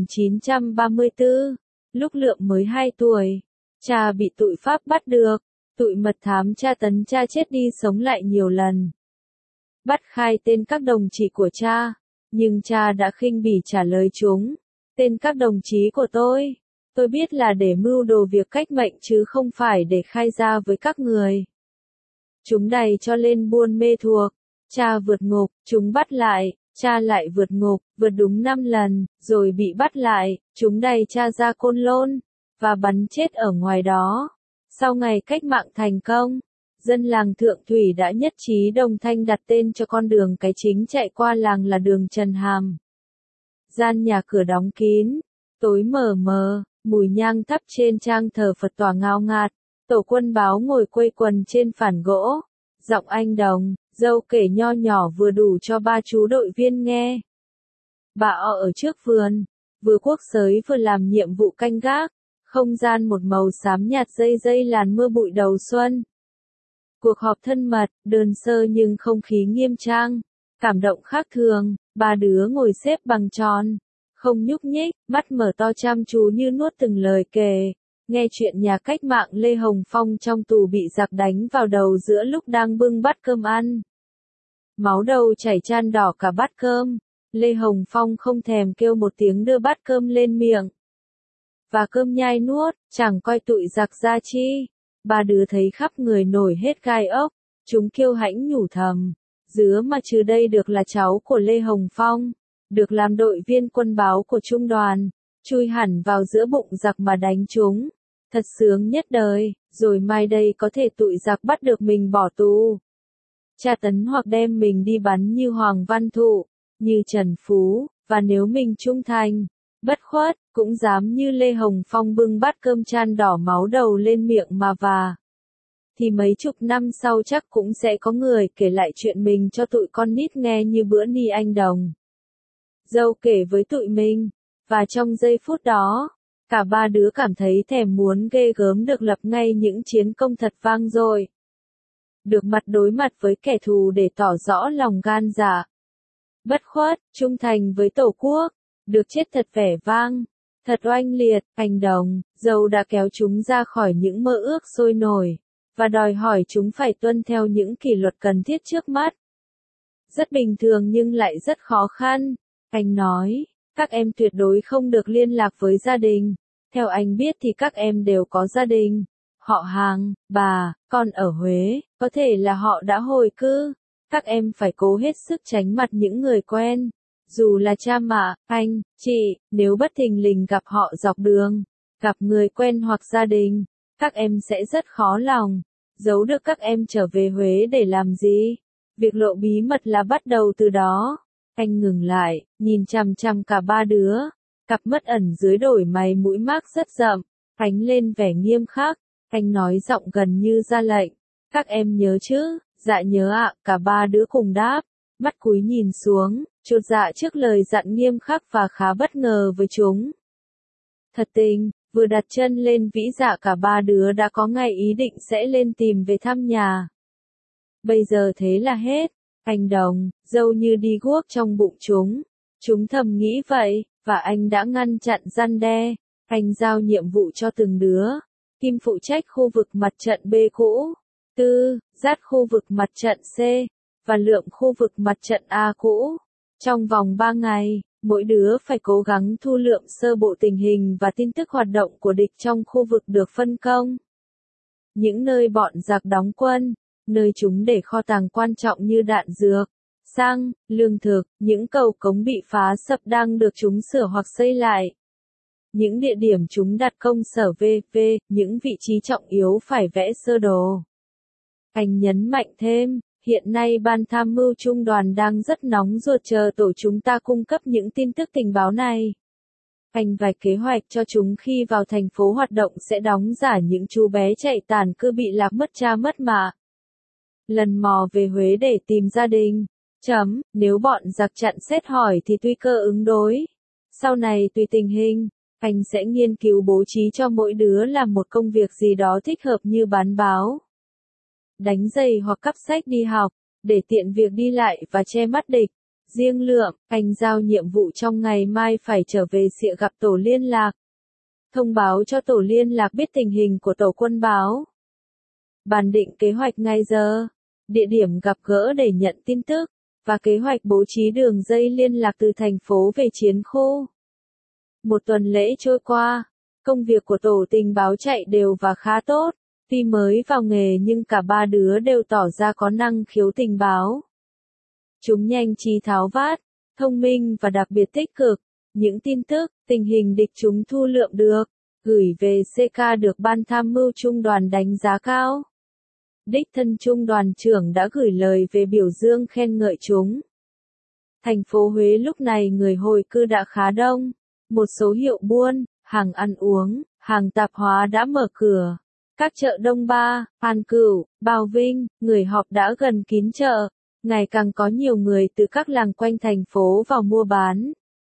Speaker 1: 1934, lúc Lượm mới 2 tuổi, cha bị tụi Pháp bắt được, tụi mật thám tra tấn cha chết đi sống lại nhiều lần. Bắt khai tên các đồng chí của cha, nhưng cha đã khinh bỉ trả lời chúng. Tên các đồng chí của tôi biết là để mưu đồ việc cách mệnh chứ không phải để khai ra với các người. Chúng đày cho lên buôn mê thuộc, cha vượt ngục, chúng bắt lại, cha lại vượt ngục, vượt đúng 5 lần, rồi bị bắt lại, chúng đày cha ra Côn Lôn, và bắn chết ở ngoài đó. Sau ngày cách mạng thành công, dân làng Thượng Thủy đã nhất trí đồng thanh đặt tên cho con đường cái chính chạy qua làng là đường Trần Hàm. Gian nhà cửa đóng kín, tối mờ mờ, mùi nhang thắp trên trang thờ Phật tỏa ngao ngạt, tổ quân báo ngồi quây quần trên phản gỗ, giọng anh Đồng, dâu kể nho nhỏ vừa đủ cho ba chú đội viên nghe. Bà ở trước vườn, vừa cuốc sới vừa làm nhiệm vụ canh gác, không gian một màu xám nhạt dây dây làn mưa bụi đầu xuân. Cuộc họp thân mật, đơn sơ nhưng không khí nghiêm trang, cảm động khác thường, ba đứa ngồi xếp bằng tròn, không nhúc nhích, mắt mở to chăm chú như nuốt từng lời kể, nghe chuyện nhà cách mạng Lê Hồng Phong trong tù bị giặc đánh vào đầu giữa lúc đang bưng bát cơm ăn. Máu đầu chảy chan đỏ cả bát cơm, Lê Hồng Phong không thèm kêu một tiếng đưa bát cơm lên miệng. Và cơm nhai nuốt, chẳng coi tụi giặc ra chi. Ba đứa thấy khắp người nổi hết gai ốc, chúng kiêu hãnh nhủ thầm. Dứa mà trừ đây được là cháu của Lê Hồng Phong, được làm đội viên quân báo của trung đoàn, chui hẳn vào giữa bụng giặc mà đánh chúng. Thật sướng nhất đời, rồi mai đây có thể tụi giặc bắt được mình bỏ tù. Tra tấn hoặc đem mình đi bắn như Hoàng Văn Thụ, như Trần Phú, và nếu mình trung thành, bất khuất, cũng dám như Lê Hồng Phong bưng bát cơm chan đỏ máu đầu lên miệng mà thì mấy chục năm sau chắc cũng sẽ có người kể lại chuyện mình cho tụi con nít nghe như bữa ni anh Đồng. Dâu kể với tụi mình, và trong giây phút đó, cả ba đứa cảm thấy thèm muốn ghê gớm được lập ngay những chiến công thật vang dội. Được mặt đối mặt với kẻ thù để tỏ rõ lòng gan dạ. Bất khuất, trung thành với Tổ quốc, được chết thật vẻ vang, thật oanh liệt, anh Đồng, dâu đã kéo chúng ra khỏi những mơ ước sôi nổi, và đòi hỏi chúng phải tuân theo những kỷ luật cần thiết trước mắt. Rất bình thường nhưng lại rất khó khăn, anh nói, các em tuyệt đối không được liên lạc với gia đình, theo anh biết thì các em đều có gia đình, họ hàng, bà, con ở Huế, có thể là họ đã hồi cư, các em phải cố hết sức tránh mặt những người quen. Dù là cha mẹ, anh, chị, nếu bất thình lình gặp họ dọc đường, gặp người quen hoặc gia đình, các em sẽ rất khó lòng. Giấu được các em trở về Huế để làm gì? Việc lộ bí mật là bắt đầu từ đó. Anh ngừng lại, nhìn chằm chằm cả ba đứa. Cặp mắt ẩn dưới đôi mày mũi mác rất rậm, ánh lên vẻ nghiêm khắc. Anh nói giọng gần như ra lệnh. Các em nhớ chứ? Dạ nhớ ạ, cả ba đứa cùng đáp. Mắt cúi nhìn xuống, chột dạ trước lời dặn nghiêm khắc và khá bất ngờ với chúng. Thật tình, vừa đặt chân lên Vĩ Dạ cả ba đứa đã có ngay ý định sẽ lên tìm về thăm nhà. Bây giờ thế là hết, anh Đồng, dâu như đi guốc trong bụng chúng. Chúng thầm nghĩ vậy, và anh đã ngăn chặn răn đe. Anh giao nhiệm vụ cho từng đứa. Kim phụ trách khu vực mặt trận B cũ, Tư, Dát khu vực mặt trận C, và Lượng khu vực mặt trận A cũ. Trong vòng 3 ngày, mỗi đứa phải cố gắng thu lượm sơ bộ tình hình và tin tức hoạt động của địch trong khu vực được phân công. Những nơi bọn giặc đóng quân, nơi chúng để kho tàng quan trọng như đạn dược, xăng, lương thực, những cầu cống bị phá sập đang được chúng sửa hoặc xây lại. Những địa điểm chúng đặt công sở v.v., những vị trí trọng yếu phải vẽ sơ đồ. Anh nhấn mạnh thêm, hiện nay Ban Tham mưu Trung đoàn đang rất nóng ruột chờ tổ chúng ta cung cấp những tin tức tình báo này. Anh vạch kế hoạch cho chúng khi vào thành phố hoạt động sẽ đóng giả những chú bé chạy tàn cư bị lạc mất cha mất mẹ. Lần mò về Huế để tìm gia đình. Nếu bọn giặc chặn xét hỏi thì tùy cơ ứng đối. Sau này tùy tình hình, anh sẽ nghiên cứu bố trí cho mỗi đứa làm một công việc gì đó thích hợp như bán báo, đánh giày hoặc cắp sách đi học, để tiện việc đi lại và che mắt địch. Riêng Lượng, anh giao nhiệm vụ trong ngày mai phải trở về Sịa gặp tổ liên lạc. Thông báo cho tổ liên lạc biết tình hình của tổ quân báo. Bàn định kế hoạch ngày giờ, địa điểm gặp gỡ để nhận tin tức, và kế hoạch bố trí đường dây liên lạc từ thành phố về chiến khu. Một tuần lễ trôi qua, công việc của tổ tình báo chạy đều và khá tốt. Tuy mới vào nghề nhưng cả ba đứa đều tỏ ra có năng khiếu tình báo. Chúng nhanh trí tháo vát, thông minh và đặc biệt tích cực. Những tin tức, tình hình địch chúng thu lượm được, gửi về CK được ban tham mưu trung đoàn đánh giá cao. Đích thân trung đoàn trưởng đã gửi lời về biểu dương khen ngợi chúng. Thành phố Huế lúc này người hồi cư đã khá đông. Một số hiệu buôn, hàng ăn uống, hàng tạp hóa đã mở cửa. Các chợ Đông Ba, An Cửu, Bao Vinh, người họp đã gần kín chợ. Ngày càng có nhiều người từ các làng quanh thành phố vào mua bán.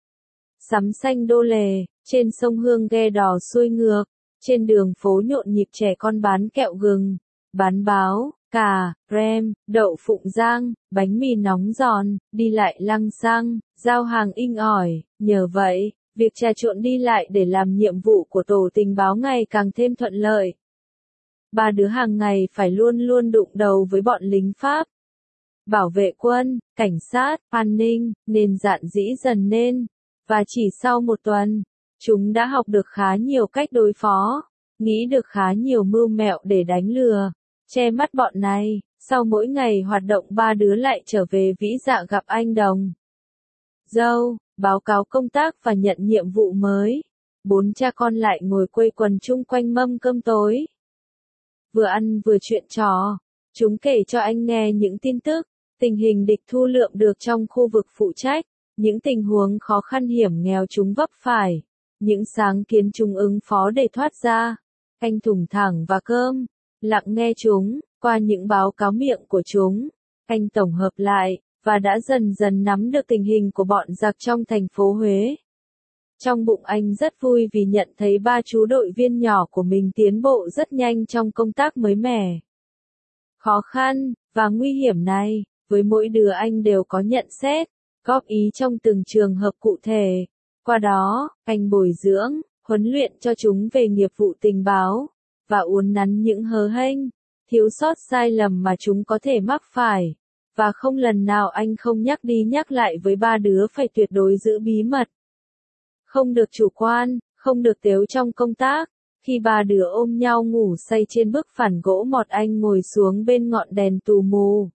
Speaker 1: Sắm xanh đô lề, trên sông Hương ghe đò xuôi ngược, trên đường phố nhộn nhịp trẻ con bán kẹo gừng, bán báo, cà, rem, đậu phụng rang, bánh mì nóng giòn, đi lại lăng xăng, giao hàng inh ỏi. Nhờ vậy, việc trà trộn đi lại để làm nhiệm vụ của tổ tình báo ngày càng thêm thuận lợi. Ba đứa hàng ngày phải luôn luôn đụng đầu với bọn lính Pháp. Bảo vệ quân, cảnh sát, an ninh, nên dạn dĩ dần nên. Và chỉ sau một tuần, chúng đã học được khá nhiều cách đối phó, nghĩ được khá nhiều mưu mẹo để đánh lừa, che mắt bọn này. Sau mỗi ngày hoạt động ba đứa lại trở về Vĩ Dạ gặp anh Đồng dâu, báo cáo công tác và nhận nhiệm vụ mới. Bốn cha con lại ngồi quây quần chung quanh mâm cơm tối. Vừa ăn vừa chuyện trò, chúng kể cho anh nghe những tin tức, tình hình địch thu lượm được trong khu vực phụ trách, những tình huống khó khăn hiểm nghèo chúng vấp phải, những sáng kiến chúng ứng phó để thoát ra. Anh thủng thẳng và cơm, lặng nghe chúng, qua những báo cáo miệng của chúng, anh tổng hợp lại, và đã dần dần nắm được tình hình của bọn giặc trong thành phố Huế. Trong bụng anh rất vui vì nhận thấy ba chú đội viên nhỏ của mình tiến bộ rất nhanh trong công tác mới mẻ. Khó khăn và nguy hiểm này, với mỗi đứa anh đều có nhận xét, góp ý trong từng trường hợp cụ thể. Qua đó, anh bồi dưỡng, huấn luyện cho chúng về nghiệp vụ tình báo, và uốn nắn những hớ hênh, thiếu sót sai lầm mà chúng có thể mắc phải. Và không lần nào anh không nhắc đi nhắc lại với ba đứa phải tuyệt đối giữ bí mật. Không được chủ quan, không được tếu trong công tác. Khi ba đứa ôm nhau ngủ say trên bức phản gỗ mọt anh ngồi xuống bên ngọn đèn tù mù.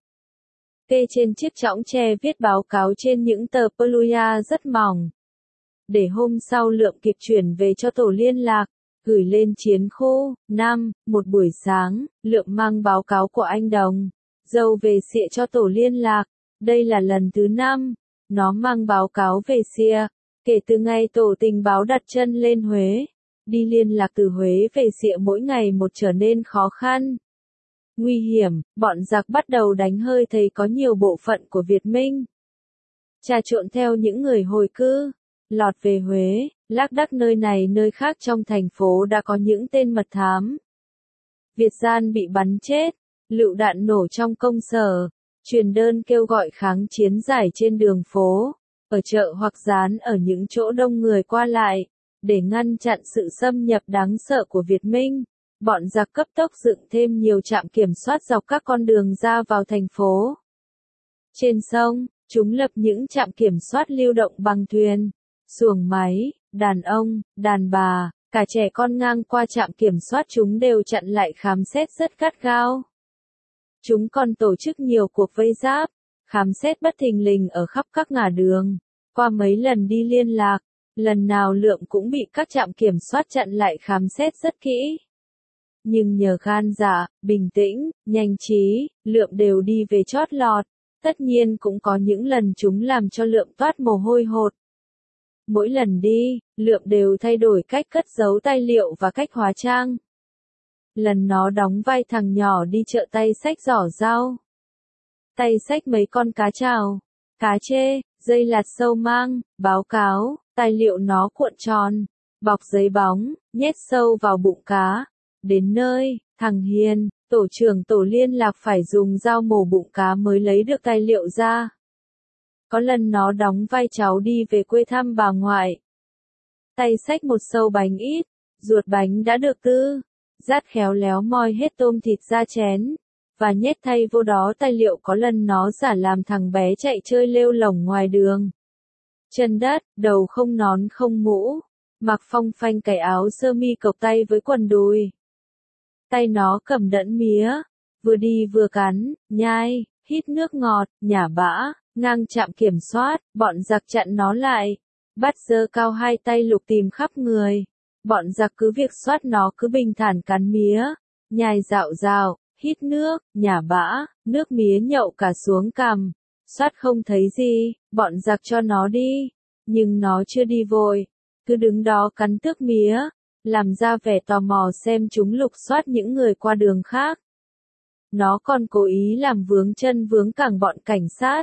Speaker 1: Kê trên chiếc chõng tre viết báo cáo trên những tờ Peluia rất mỏng. Để hôm sau Lượng kịp chuyển về cho tổ liên lạc, gửi lên chiến khu. Một buổi sáng, Lượng mang báo cáo của anh Đồng dâu về Sịa cho tổ liên lạc. Đây là lần thứ 5, nó mang báo cáo về Sịa. Kể từ ngày tổ tình báo đặt chân lên Huế, đi liên lạc từ Huế về Sịa mỗi ngày một trở nên khó khăn. Nguy hiểm, bọn giặc bắt đầu đánh hơi thấy có nhiều bộ phận của Việt Minh trà trộn theo những người hồi cư, lọt về Huế, lác đác nơi này nơi khác trong thành phố đã có những tên mật thám. Việt gian bị bắn chết, lựu đạn nổ trong công sở, truyền đơn kêu gọi kháng chiến giải trên đường phố, ở chợ hoặc dán ở những chỗ đông người qua lại, để ngăn chặn sự xâm nhập đáng sợ của Việt Minh. Bọn giặc cấp tốc dựng thêm nhiều trạm kiểm soát dọc các con đường ra vào thành phố. Trên sông, chúng lập những trạm kiểm soát lưu động bằng thuyền, xuồng máy, đàn ông, đàn bà, cả trẻ con ngang qua trạm kiểm soát chúng đều chặn lại khám xét rất gắt gao. Chúng còn tổ chức nhiều cuộc vây giáp, khám xét bất thình lình ở khắp các ngả đường. Qua mấy lần đi liên lạc, lần nào Lượng cũng bị các trạm kiểm soát chặn lại khám xét rất kỹ. Nhưng nhờ gan dạ, bình tĩnh, nhanh trí, Lượng đều đi về chót lọt. Tất nhiên cũng có những lần chúng làm cho Lượng toát mồ hôi hột. Mỗi lần đi, Lượm đều thay đổi cách cất giấu tài liệu và cách hóa trang. Lần nó đóng vai thằng nhỏ đi chợ tay xách giỏ rau. Tay xách mấy con cá trào, cá trê, dây lạt sâu mang, báo cáo, tài liệu nó cuộn tròn, bọc giấy bóng, nhét sâu vào bụng cá. Đến nơi, thằng Hiền, tổ trưởng tổ liên lạc phải dùng dao mổ bụng cá mới lấy được tài liệu ra. Có lần nó đóng vai cháu đi về quê thăm bà ngoại. Tay xách một sâu bánh ít, ruột bánh đã được Tư Dát khéo léo moi hết tôm thịt ra chén, và nhét thay vô đó tài liệu. Có lần nó giả làm thằng bé chạy chơi lêu lổng ngoài đường. Chân đất, đầu không nón không mũ, mặc phong phanh cái áo sơ mi cộc tay với quần đùi. Tay nó cầm đẫn mía, vừa đi vừa cắn, nhai, hít nước ngọt, nhả bã, ngang trạm kiểm soát, bọn giặc chặn nó lại. Bắt giơ cao hai tay lục tìm khắp người. Bọn giặc cứ việc soát nó cứ bình thản cắn mía, nhai dạo dạo, hít nước, nhả bã, nước mía nhậu cả xuống cằm. Soát không thấy gì, bọn giặc cho nó đi, nhưng nó chưa đi vội, cứ đứng đó cắn tước mía, làm ra vẻ tò mò xem chúng lục soát những người qua đường khác. Nó còn cố ý làm vướng chân vướng cẳng bọn cảnh sát.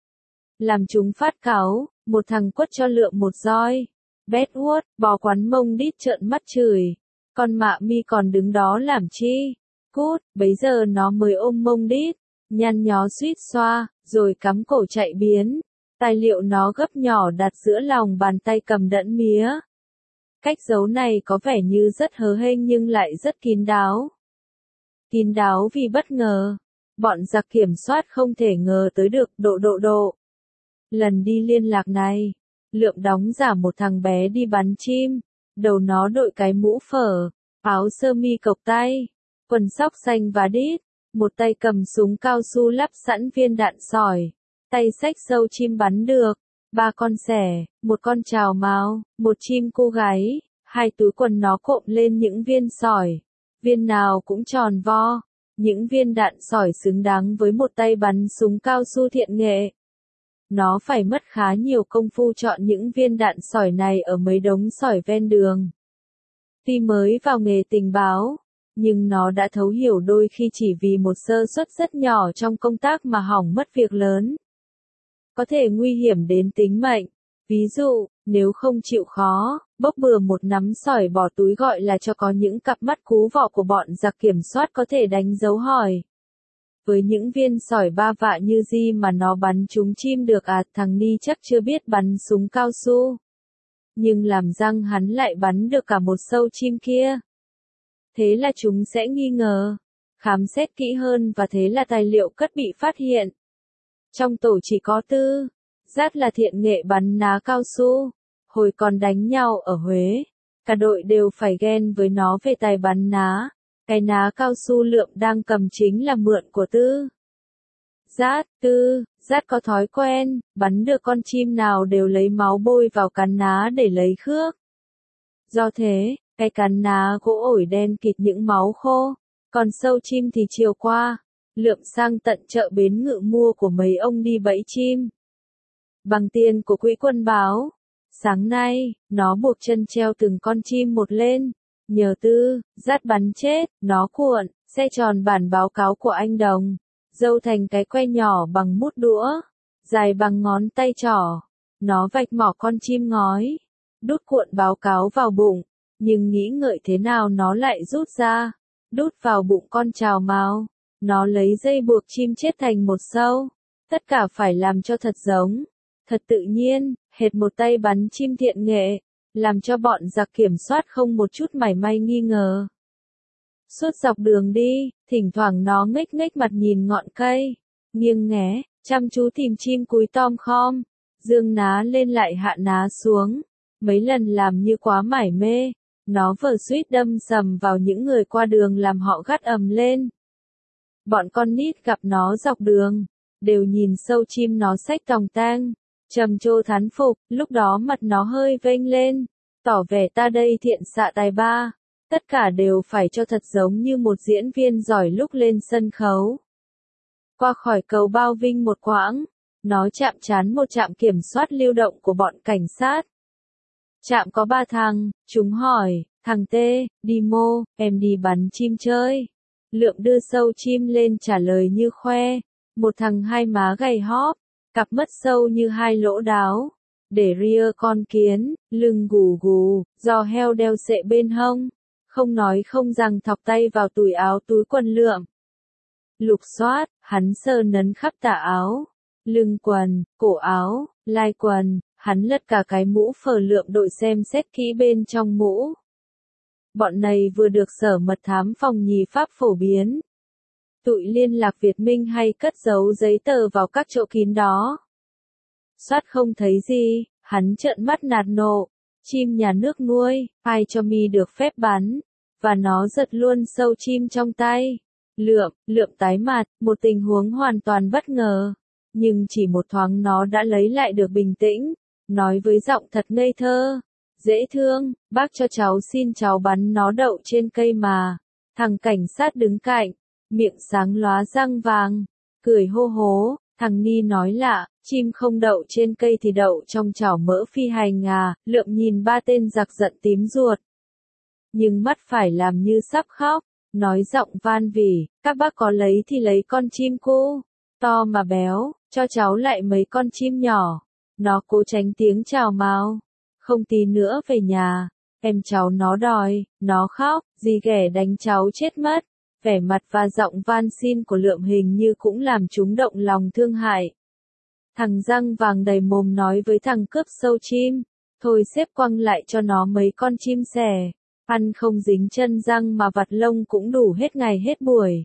Speaker 1: Làm chúng phát cáu, một thằng quất cho Lượm một roi. Bedwood, bò quán mông đít trợn mắt chửi. Con mạ mi còn đứng đó làm chi? Cút, bấy giờ nó mới ôm mông đít, nhăn nhó suýt xoa, rồi cắm cổ chạy biến. Tài liệu nó gấp nhỏ đặt giữa lòng bàn tay cầm đẫn mía. Cách giấu này có vẻ như rất hớ hênh nhưng lại rất kín đáo. Kín đáo vì bất ngờ. Bọn giặc kiểm soát không thể ngờ tới được độ. Lần đi liên lạc này, Lượm đóng giả một thằng bé đi bắn chim, đầu nó đội cái mũ phở, áo sơ mi cộc tay, quần sóc xanh và đít, một tay cầm súng cao su lắp sẵn viên đạn sỏi, tay xách sâu chim bắn được, 3 con sẻ, một con trào mao, một chim cô gáy, 2 túi quần nó cộm lên những viên sỏi, viên nào cũng tròn vo, những viên đạn sỏi xứng đáng với một tay bắn súng cao su thiện nghệ. Nó phải mất khá nhiều công phu chọn những viên đạn sỏi này ở mấy đống sỏi ven đường. Tuy mới vào nghề tình báo, nhưng nó đã thấu hiểu đôi khi chỉ vì một sơ suất rất nhỏ trong công tác mà hỏng mất việc lớn. Có thể nguy hiểm đến tính mệnh. Ví dụ, nếu không chịu khó, bốc bừa một nắm sỏi bỏ túi gọi là cho có những cặp mắt cú vọ của bọn giặc kiểm soát có thể đánh dấu hỏi. Với những viên sỏi ba vạ như gì mà nó bắn trúng chim được à, thằng Ni chắc chưa biết bắn súng cao su. Nhưng làm răng hắn lại bắn được cả một sâu chim kia. Thế là chúng sẽ nghi ngờ, khám xét kỹ hơn và thế là tài liệu cất bị phát hiện. Trong tổ chỉ có Tư Dát là thiện nghệ bắn ná cao su. Hồi còn đánh nhau ở Huế, cả đội đều phải ghen với nó về tài bắn ná. Cái ná cao su Lượm đang cầm chính là mượn của Tư Dát có thói quen, bắn được con chim nào đều lấy máu bôi vào cán ná để lấy khước. Do thế, cái cán ná gỗ ổi đen kịt những máu khô, còn sâu chim thì chiều qua, Lượm sang tận chợ Bến Ngự mua của mấy ông đi bẫy chim. Bằng tiền của quỹ quân báo, sáng nay, nó buộc chân treo từng con chim một lên. Nhờ Tư Dát bắn chết, nó cuộn, xe tròn bản báo cáo của anh Đồng, dâu thành cái que nhỏ bằng mút đũa, dài bằng ngón tay trỏ. Nó vạch mỏ con chim ngói, đút cuộn báo cáo vào bụng, nhưng nghĩ ngợi thế nào nó lại rút ra, đút vào bụng con trào mao. Nó lấy dây buộc chim chết thành một sâu. Tất cả phải làm cho thật giống, thật tự nhiên, hệt một tay bắn chim thiện nghệ. Làm cho bọn giặc kiểm soát không một chút mảy may nghi ngờ. Suốt dọc đường đi, thỉnh thoảng nó nghếch mặt nhìn ngọn cây, nghiêng nghé, chăm chú tìm chim cúi tom khom, dương ná lên lại hạ ná xuống. Mấy lần làm như quá mải mê, nó vờ suýt đâm sầm vào những người qua đường làm họ gắt ầm lên. Bọn con nít gặp nó dọc đường, đều nhìn sâu chim nó xách tòng tang, trầm trồ thán phục, lúc đó mặt nó hơi vênh lên, tỏ vẻ ta đây thiện xạ tài ba, tất cả đều phải cho thật giống như một diễn viên giỏi lúc lên sân khấu. Qua khỏi cầu Bao Vinh một quãng, nó chạm trán một trạm kiểm soát lưu động của bọn cảnh sát. Trạm có 3 thằng, chúng hỏi, thằng T, đi mô, em đi bắn chim chơi. Lượng đưa sâu chim lên trả lời như khoe, một thằng hai má gầy hóp, cặp mắt sâu như hai lỗ đáo, để ria con kiến, lưng gù gù, giò heo đeo sệ bên hông, không nói không rằng thọc tay vào túi áo túi quần Lượng. Lục soát, hắn sờ nấn khắp tà áo, lưng quần, cổ áo, lai quần, hắn lật cả cái mũ phở Lượng đội xem xét kỹ bên trong mũ. Bọn này vừa được Sở Mật Thám Phòng Nhì Pháp phổ biến. Tụi liên lạc Việt Minh hay cất giấu giấy tờ vào các chỗ kín đó. Soát không thấy gì, hắn trợn mắt nạt nộ, chim nhà nước nuôi, ai cho mi được phép bắn, và nó giật luôn sâu chim trong tay. Lượm tái mặt, một tình huống hoàn toàn bất ngờ, nhưng chỉ một thoáng nó đã lấy lại được bình tĩnh, nói với giọng thật ngây thơ, dễ thương, bác cho cháu xin cháu bắn nó đậu trên cây mà. Thằng cảnh sát đứng cạnh, miệng sáng lóa răng vàng, cười hô hố, thằng Ni nói lạ, chim không đậu trên cây thì đậu trong chảo mỡ phi hành à. Lượng nhìn ba tên giặc giận tím ruột, nhưng mắt phải làm như sắp khóc, nói giọng van vỉ, các bác có lấy thì lấy con chim cu, to mà béo, cho cháu lại mấy con chim nhỏ. Nó cố tránh tiếng chào mào, không tí nữa về nhà, em cháu nó đòi, nó khóc, dì ghẻ đánh cháu chết mất. Vẻ mặt và giọng van xin của Lượng hình như cũng làm chúng động lòng thương hại. Thằng răng vàng đầy mồm nói với thằng cướp sâu chim, thôi xếp quăng lại cho nó mấy con chim sẻ, ăn không dính chân răng mà vặt lông cũng đủ hết ngày hết buổi.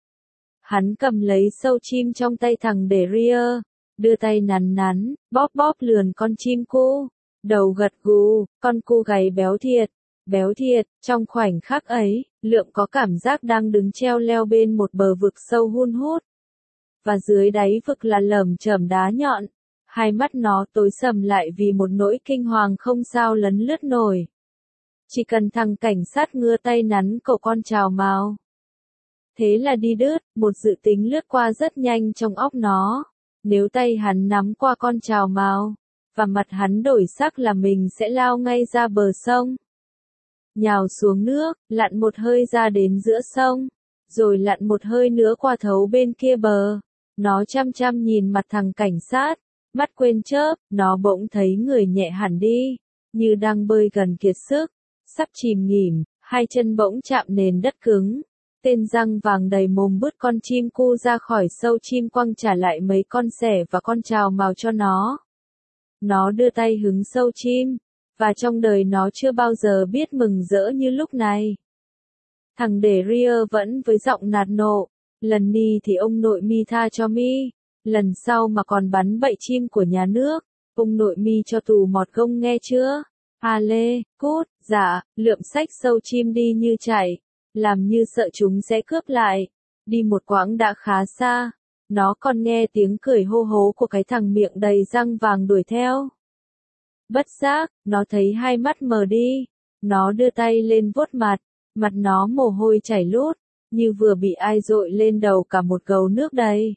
Speaker 1: Hắn cầm lấy sâu chim trong tay thằng để ria, đưa tay nắn nắn, bóp bóp lườn con chim cu, đầu gật gù, con cu gáy béo thiệt, trong khoảnh khắc ấy, Lượng có cảm giác đang đứng treo leo bên một bờ vực sâu hun hút. Và dưới đáy vực là lởm chởm đá nhọn, hai mắt nó tối sầm lại vì một nỗi kinh hoàng không sao lấn lướt nổi. Chỉ cần thằng cảnh sát ngưa tay nắn cổ con chào mào. Thế là đi đứt, một dự tính lướt qua rất nhanh trong óc nó. Nếu tay hắn nắm qua con chào mào, và mặt hắn đổi sắc là mình sẽ lao ngay ra bờ sông. Nhào xuống nước, lặn một hơi ra đến giữa sông, rồi lặn một hơi nữa qua thấu bên kia bờ. Nó chăm chăm nhìn mặt thằng cảnh sát, mắt quên chớp, nó bỗng thấy người nhẹ hẳn đi, như đang bơi gần kiệt sức, sắp chìm nghỉm, hai chân bỗng chạm nền đất cứng. Tên răng vàng đầy mồm bứt con chim cu ra khỏi sâu chim quăng trả lại mấy con sẻ và con chào mào cho nó. Nó đưa tay hứng sâu chim, và trong đời nó chưa bao giờ biết mừng rỡ như lúc này. Thằng để ria vẫn với giọng nạt nộ, lần ni thì ông nội mi tha cho mi, lần sau mà còn bắn bậy chim của nhà nước, ông nội mi cho tù mọt gông nghe chưa? À lê, cút, dạ. Lượm xách sâu chim đi như chạy, làm như sợ chúng sẽ cướp lại. Đi một quãng đã khá xa, nó còn nghe tiếng cười hô hố của cái thằng miệng đầy răng vàng đuổi theo. Bất giác, nó thấy hai mắt mờ đi, nó đưa tay lên vuốt mặt nó mồ hôi chảy lút, như vừa bị ai dội lên đầu cả một gầu nước đầy.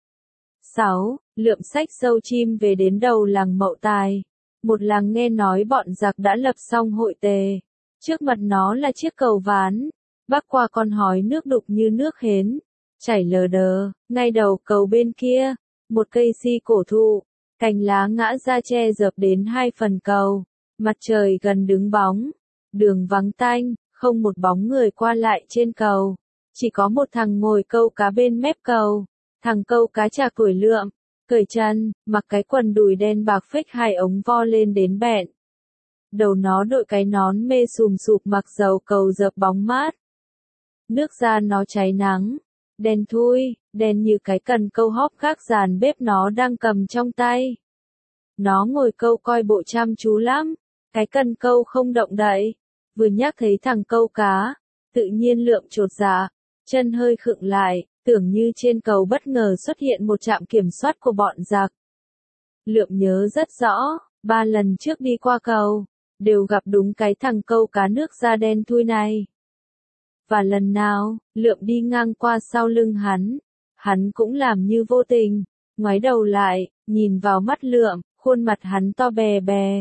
Speaker 1: 6. Lượm xách sâu chim về đến đầu làng Mậu Tài. Một làng nghe nói bọn giặc đã lập xong hội tề. Trước mặt nó là chiếc cầu ván, bắc qua con hói nước đục như nước hến, chảy lờ đờ, ngay đầu cầu bên kia, một cây si cổ thụ, cành lá ngã ra che dợp đến 2 phần cầu, mặt trời gần đứng bóng, đường vắng tanh, không một bóng người qua lại trên cầu, chỉ có một thằng ngồi câu cá bên mép cầu, thằng câu cá chạc tuổi Lượm, cởi chân, mặc cái quần đùi đen bạc phết 2 ống vo lên đến bẹn. Đầu nó đội cái nón mê sùm sụp mặc dầu cầu dợp bóng mát. Nước da nó cháy nắng, đen thui, đen như cái cần câu hóp gác dàn bếp nó đang cầm trong tay. Nó ngồi câu coi bộ chăm chú lắm, cái cần câu không động đậy. Vừa nhắc thấy thằng câu cá, tự nhiên Lượm chột dạ, chân hơi khựng lại, tưởng như trên cầu bất ngờ xuất hiện một trạm kiểm soát của bọn giặc. Lượm nhớ rất rõ, 3 lần trước đi qua cầu, đều gặp đúng cái thằng câu cá nước da đen thui này. Và lần nào, Lượm đi ngang qua sau lưng hắn cũng làm như vô tình, ngoái đầu lại, nhìn vào mắt Lượm, khuôn mặt hắn to bè bè,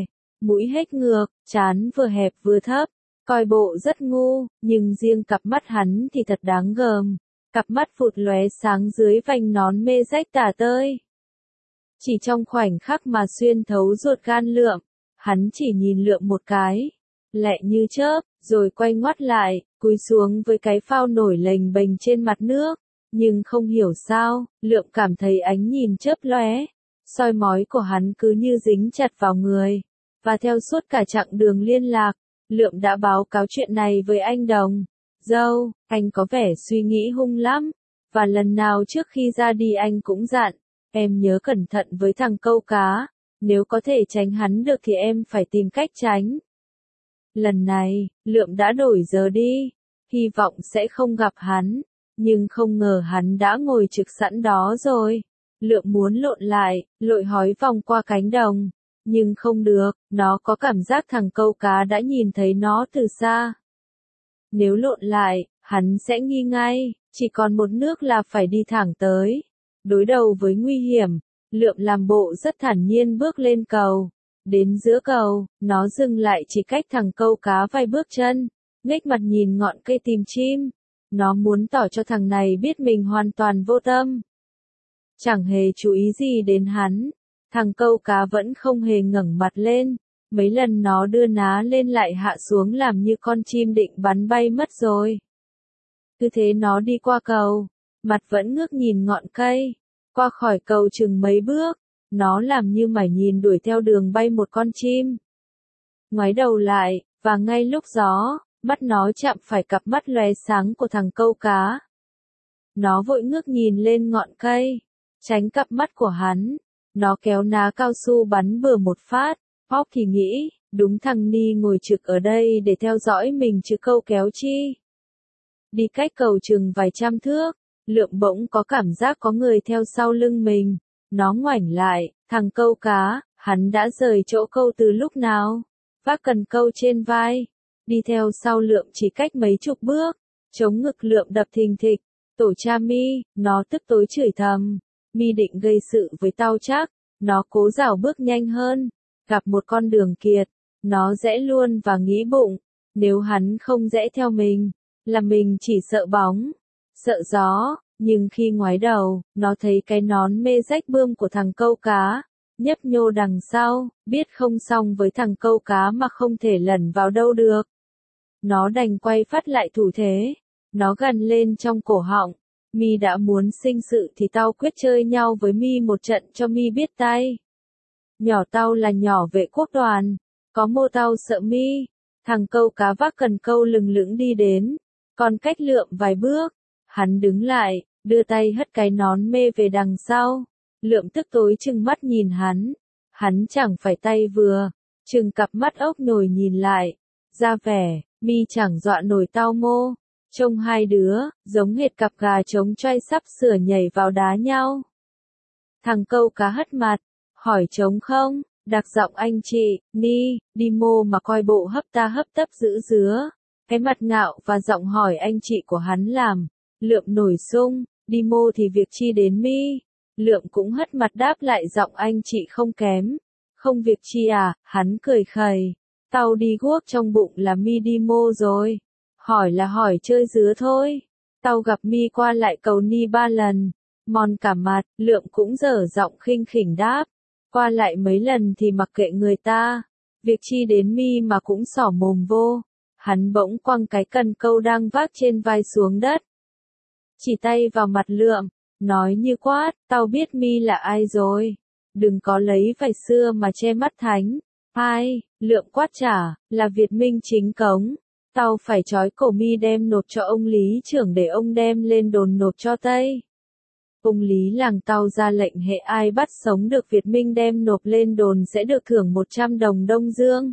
Speaker 1: mũi hết ngược, trán vừa hẹp vừa thấp, coi bộ rất ngu, nhưng riêng cặp mắt hắn thì thật đáng gờm, cặp mắt phụt lóe sáng dưới vành nón mê rách tả tơi. Chỉ trong khoảnh khắc mà xuyên thấu ruột gan Lượm, hắn chỉ nhìn Lượm một cái, lẹ như chớp, rồi quay ngoắt lại, cúi xuống với cái phao nổi lềnh bềnh trên mặt nước, nhưng không hiểu sao, Lượm cảm thấy ánh nhìn chớp lóe, soi mói của hắn cứ như dính chặt vào người, và theo suốt cả chặng đường liên lạc, Lượm đã báo cáo chuyện này với anh Đồng. Dâu, anh có vẻ suy nghĩ hung lắm, và lần nào trước khi ra đi anh cũng dặn, em nhớ cẩn thận với thằng câu cá, nếu có thể tránh hắn được thì em phải tìm cách tránh. Lần này, Lượm đã đổi giờ đi, hy vọng sẽ không gặp hắn, nhưng không ngờ hắn đã ngồi trực sẵn đó rồi. Lượm muốn lộn lại, lội hói vòng qua cánh đồng, nhưng không được, nó có cảm giác thằng câu cá đã nhìn thấy nó từ xa. Nếu lộn lại, hắn sẽ nghi ngay, chỉ còn một nước là phải đi thẳng tới. Đối đầu với nguy hiểm, Lượm làm bộ rất thản nhiên bước lên cầu. Đến giữa cầu, nó dừng lại chỉ cách thằng câu cá vài bước chân, nghếch mặt nhìn ngọn cây tìm chim. Nó muốn tỏ cho thằng này biết mình hoàn toàn vô tâm. Chẳng hề chú ý gì đến hắn, thằng câu cá vẫn không hề ngẩng mặt lên. Mấy lần nó đưa ná lên lại hạ xuống làm như con chim định bắn bay mất rồi. Cứ thế nó đi qua cầu, mặt vẫn ngước nhìn ngọn cây. Qua khỏi cầu chừng mấy bước, nó làm như mải nhìn đuổi theo đường bay một con chim. Ngoái đầu lại, và ngay lúc gió, mắt nó chạm phải cặp mắt lóe sáng của thằng câu cá. Nó vội ngước nhìn lên ngọn cây, tránh cặp mắt của hắn. Nó kéo ná cao su bắn bừa một phát. Hóc thì nghĩ, đúng thằng Ni ngồi trực ở đây để theo dõi mình chứ câu kéo chi. Đi cách cầu chừng vài trăm thước, Lượm bỗng có cảm giác có người theo sau lưng mình. Nó ngoảnh lại, thằng câu cá, hắn đã rời chỗ câu từ lúc nào? Vác cần câu trên vai, đi theo sau Lượm chỉ cách mấy chục bước, chống ngực Lượm đập thình thịch. Tổ cha Mi, nó tức tối chửi thầm, Mi định gây sự với tao chắc. Nó cố rảo bước nhanh hơn. Gặp một con đường kiệt, nó rẽ luôn và nghĩ bụng, nếu hắn không rẽ theo mình, là mình chỉ sợ bóng, sợ gió, nhưng khi ngoái đầu, nó thấy cái nón mê rách bươm của thằng câu cá, nhấp nhô đằng sau, biết không xong với thằng câu cá mà không thể lẩn vào đâu được. Nó đành quay phát lại thủ thế, nó gằn lên trong cổ họng, Mi đã muốn sinh sự thì tao quyết chơi nhau với Mi một trận cho Mi biết tay. Nhỏ tao là nhỏ vệ quốc đoàn, có mô tao sợ Mi. Thằng câu cá vác cần câu lừng lững đi đến, còn cách Lượm vài bước, hắn đứng lại, đưa tay hất cái nón mê về đằng sau. Lượm tức tối trừng mắt nhìn hắn chẳng phải tay vừa, trừng cặp mắt ốc nhồi nhìn lại, ra vẻ, Mi chẳng dọa nổi tao mô. Trông hai đứa, giống hệt cặp gà trống choai sắp sửa nhảy vào đá nhau. Thằng câu cá hất mặt, hỏi trống không, đặc giọng anh chị, Ni, đi mô mà coi bộ hấp ta hấp tấp giữ dứa. Cái mặt ngạo và giọng hỏi anh chị của hắn làm, Lượm nổi sung, đi mô thì việc chi đến Mi. Lượm cũng hất mặt đáp lại giọng anh chị không kém. Không việc chi à, hắn cười khẩy. Tao đi guốc trong bụng là Mi đi mô rồi. Hỏi là hỏi chơi dứa thôi. Tao gặp Mi qua lại cầu Ni 3 lần. Mòn cả mặt, Lượm cũng dở giọng khinh khỉnh đáp. Qua lại mấy lần thì mặc kệ người ta. Việc chi đến Mi mà cũng xỏ mồm vô. Hắn bỗng quăng cái cần câu đang vác trên vai xuống đất. Chỉ tay vào mặt Lượm, nói như quát, tao biết Mi là ai rồi. Đừng có lấy vài xưa mà che mắt thánh. Ai, Lượm quát trả, là Việt Minh chính cống. Tao phải trói cổ Mi đem nộp cho ông lý trưởng để ông đem lên đồn nộp cho Tây. Ông lý làng tao ra lệnh hệ ai bắt sống được Việt Minh đem nộp lên đồn sẽ được thưởng 100 đồng Đông Dương.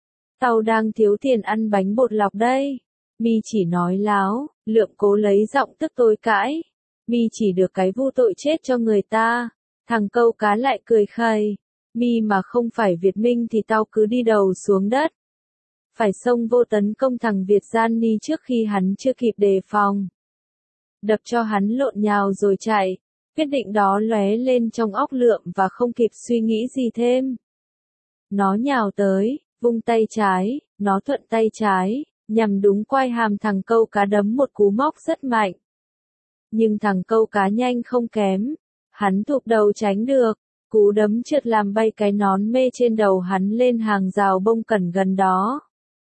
Speaker 1: Tao đang thiếu tiền ăn bánh bột lọc đây. Mi chỉ nói láo, Lượm cố lấy giọng tức tối cãi. Mi chỉ được cái vu tội chết cho người ta. Thằng câu cá lại cười khẩy. Mi mà không phải Việt Minh thì tao cứ đi đầu xuống đất. Phải xông vô tấn công thằng Việt gian Ni trước khi hắn chưa kịp đề phòng. Đập cho hắn lộn nhào rồi chạy. Quyết định đó lóe lên trong óc Lượm và không kịp suy nghĩ gì thêm. Nó nhào tới, vung tay trái, nó thuận tay trái, nhằm đúng quai hàm thằng câu cá đấm một cú móc rất mạnh. Nhưng thằng câu cá nhanh không kém, hắn thụp đầu tránh được, cú đấm trượt làm bay cái nón mê trên đầu hắn lên hàng rào bông cẩn gần đó.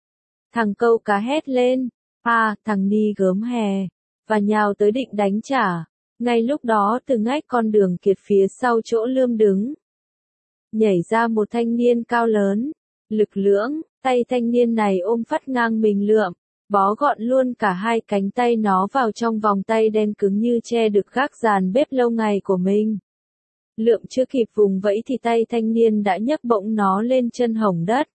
Speaker 1: Thằng câu cá hét lên, thằng ni gớm hè, và nhào tới định đánh trả. Ngay lúc đó từ ngách con đường kiệt phía sau chỗ Lươm đứng, nhảy ra một thanh niên cao lớn, lực lưỡng, tay thanh niên này ôm phắt ngang mình Lượm, bó gọn luôn cả hai cánh tay nó vào trong vòng tay đen cứng như tre được gác dàn bếp lâu ngày của mình. Lượm chưa kịp vùng vẫy thì tay thanh niên đã nhấc bổng nó lên chân hổng đất.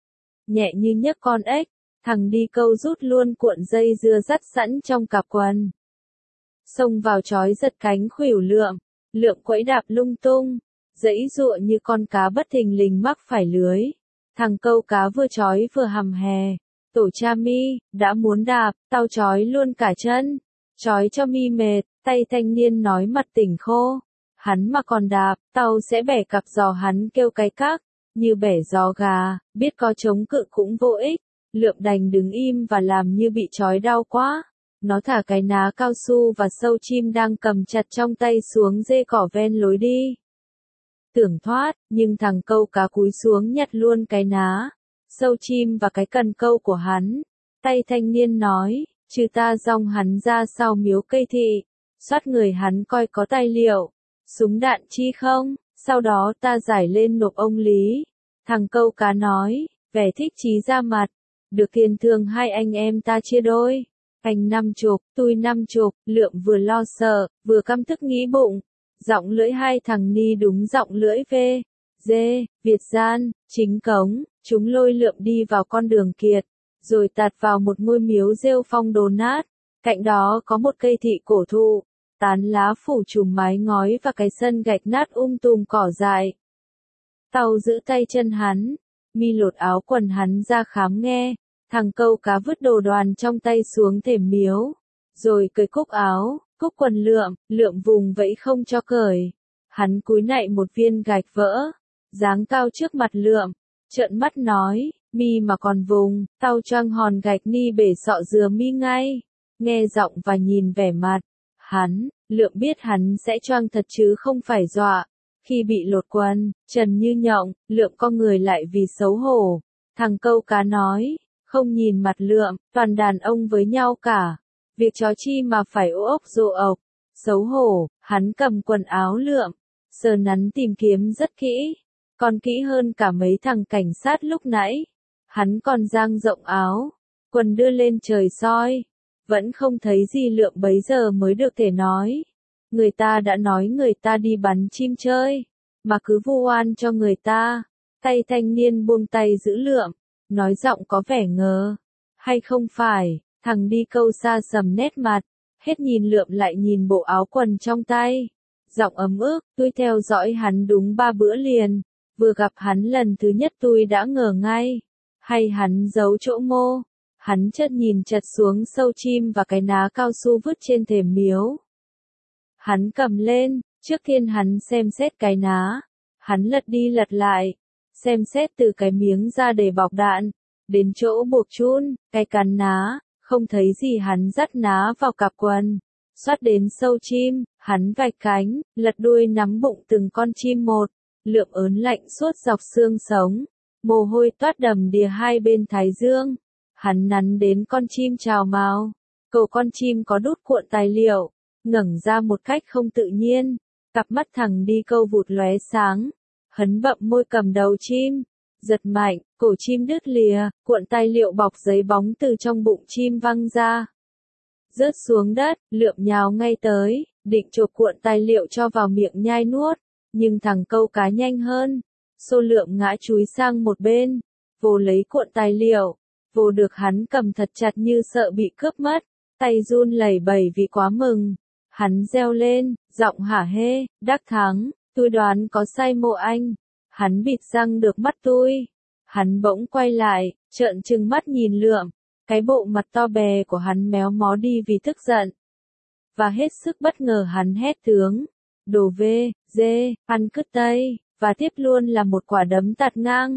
Speaker 1: Nhẹ như nhấc con ếch, thằng đi câu rút luôn cuộn dây dưa dắt sẵn trong cặp quần. Xông vào trói giật cánh khuỷu Lượm, Lượm quẫy đạp lung tung, giãy giụa như con cá bất thình lình mắc phải lưới. Thằng câu cá vừa trói vừa hầm hè, tổ cha mi, đã muốn đạp, tao trói luôn cả chân, trói cho mi mệt, tay thanh niên nói mặt tỉnh khô. Hắn mà còn đạp, tao sẽ bẻ cặp giò hắn kêu cái cắc, như bẻ giò gà, biết có chống cự cũng vô ích. Lượm đành đứng im và làm như bị trói đau quá. Nó thả cái ná cao su và sâu chim đang cầm chặt trong tay xuống rê cỏ ven lối đi. Tưởng thoát, nhưng thằng câu cá cúi xuống nhặt luôn cái ná, sâu chim và cái cần câu của hắn. Tay thanh niên nói, chứ ta dong hắn ra sau miếu cây thị, soát người hắn coi có tài liệu, súng đạn chi không, sau đó ta giải lên nộp ông Lý. Thằng câu cá nói, vẻ thích chí ra mặt, được tiền thường hai anh em ta chia đôi. Anh 50, tôi 50, Lượm vừa lo sợ, vừa căm tức nghĩ bụng. Giọng lưỡi hai thằng ni đúng giọng lưỡi V, D, Việt gian, chính cống, chúng lôi Lượm đi vào con đường kiệt, rồi tạt vào một ngôi miếu rêu phong đổ nát. Cạnh đó có một cây thị cổ thụ, tán lá phủ trùm mái ngói và cái sân gạch nát tùm cỏ dại. Tao giữ tay chân hắn, mi lột áo quần hắn ra khám nghe. Thằng câu cá vứt đồ đoàn trong tay xuống thềm miếu, rồi cởi cúc áo, cúc quần Lượm vùng vẫy không cho cởi. Hắn cúi nạy một viên gạch vỡ, giáng cao trước mặt Lượm, trợn mắt nói, mi mà còn vùng, tao choang hòn gạch ni bể sọ dừa mi ngay. Nghe giọng và nhìn vẻ mặt, Lượm biết hắn sẽ choang thật chứ không phải dọa. Khi bị lột quần, trần như nhộng, Lượm con người lại vì xấu hổ. Thằng câu cá nói, không nhìn mặt Lượm, toàn đàn ông với nhau cả. Việc chó chi mà phải ô ốc rộ ộc. Xấu hổ, hắn cầm quần áo Lượm, sờ nắn tìm kiếm rất kỹ. Còn kỹ hơn cả mấy thằng cảnh sát lúc nãy. Hắn còn dang rộng áo, quần đưa lên trời soi. Vẫn không thấy gì Lượm bấy giờ mới được thể nói. Người ta đã nói người ta đi bắn chim chơi, mà cứ vu oan cho người ta. Tay thanh niên buông tay giữ Lượm, nói giọng có vẻ ngờ. Hay không phải, thằng đi câu xa sầm nét mặt, hết nhìn Lượm lại nhìn bộ áo quần trong tay. Giọng ấm ức, tôi theo dõi hắn đúng 3 bữa liền. Vừa gặp hắn lần thứ nhất tôi đã ngờ ngay. Hay hắn giấu chỗ mô. Hắn chợt nhìn chật xuống sâu chim và cái ná cao su vứt trên thềm miếu. Hắn cầm lên, trước tiên hắn xem xét cái ná. Hắn lật đi lật lại, xem xét từ cái miếng ra để bọc đạn, đến chỗ buộc chun, cái cán ná, không thấy gì hắn dắt ná vào cặp quần. Xoát đến sâu chim, hắn vạch cánh, lật đuôi nắm bụng từng con chim một, Lượm ớn lạnh suốt dọc xương sống, mồ hôi toát đầm đìa hai bên thái dương. Hắn nắn đến con chim chào mào, cầu con chim có đút cuộn tài liệu, ngẩng ra một cách không tự nhiên, cặp mắt thằng đi câu vụt lóe sáng, hấn bậm môi cầm đầu chim, giật mạnh, cổ chim đứt lìa, cuộn tài liệu bọc giấy bóng từ trong bụng chim văng ra. Rớt xuống đất, Lượm nhào ngay tới, định chộp cuộn tài liệu cho vào miệng nhai nuốt, nhưng thằng câu cá nhanh hơn, xô Lượm ngã chúi sang một bên, vồ lấy cuộn tài liệu. Vô được hắn cầm thật chặt như sợ bị cướp mất, tay run lẩy bẩy vì quá mừng. Hắn reo lên, giọng hả hê, đắc thắng, tôi đoán có sai mộ anh. Hắn bịt răng được mắt tôi. Hắn bỗng quay lại, trợn trừng mắt nhìn Lượm. Cái bộ mặt to bè của hắn méo mó đi vì tức giận. Và hết sức bất ngờ hắn hét tướng. Đồ V, D, ăn cứt tây, và tiếp luôn là một quả đấm tạt ngang.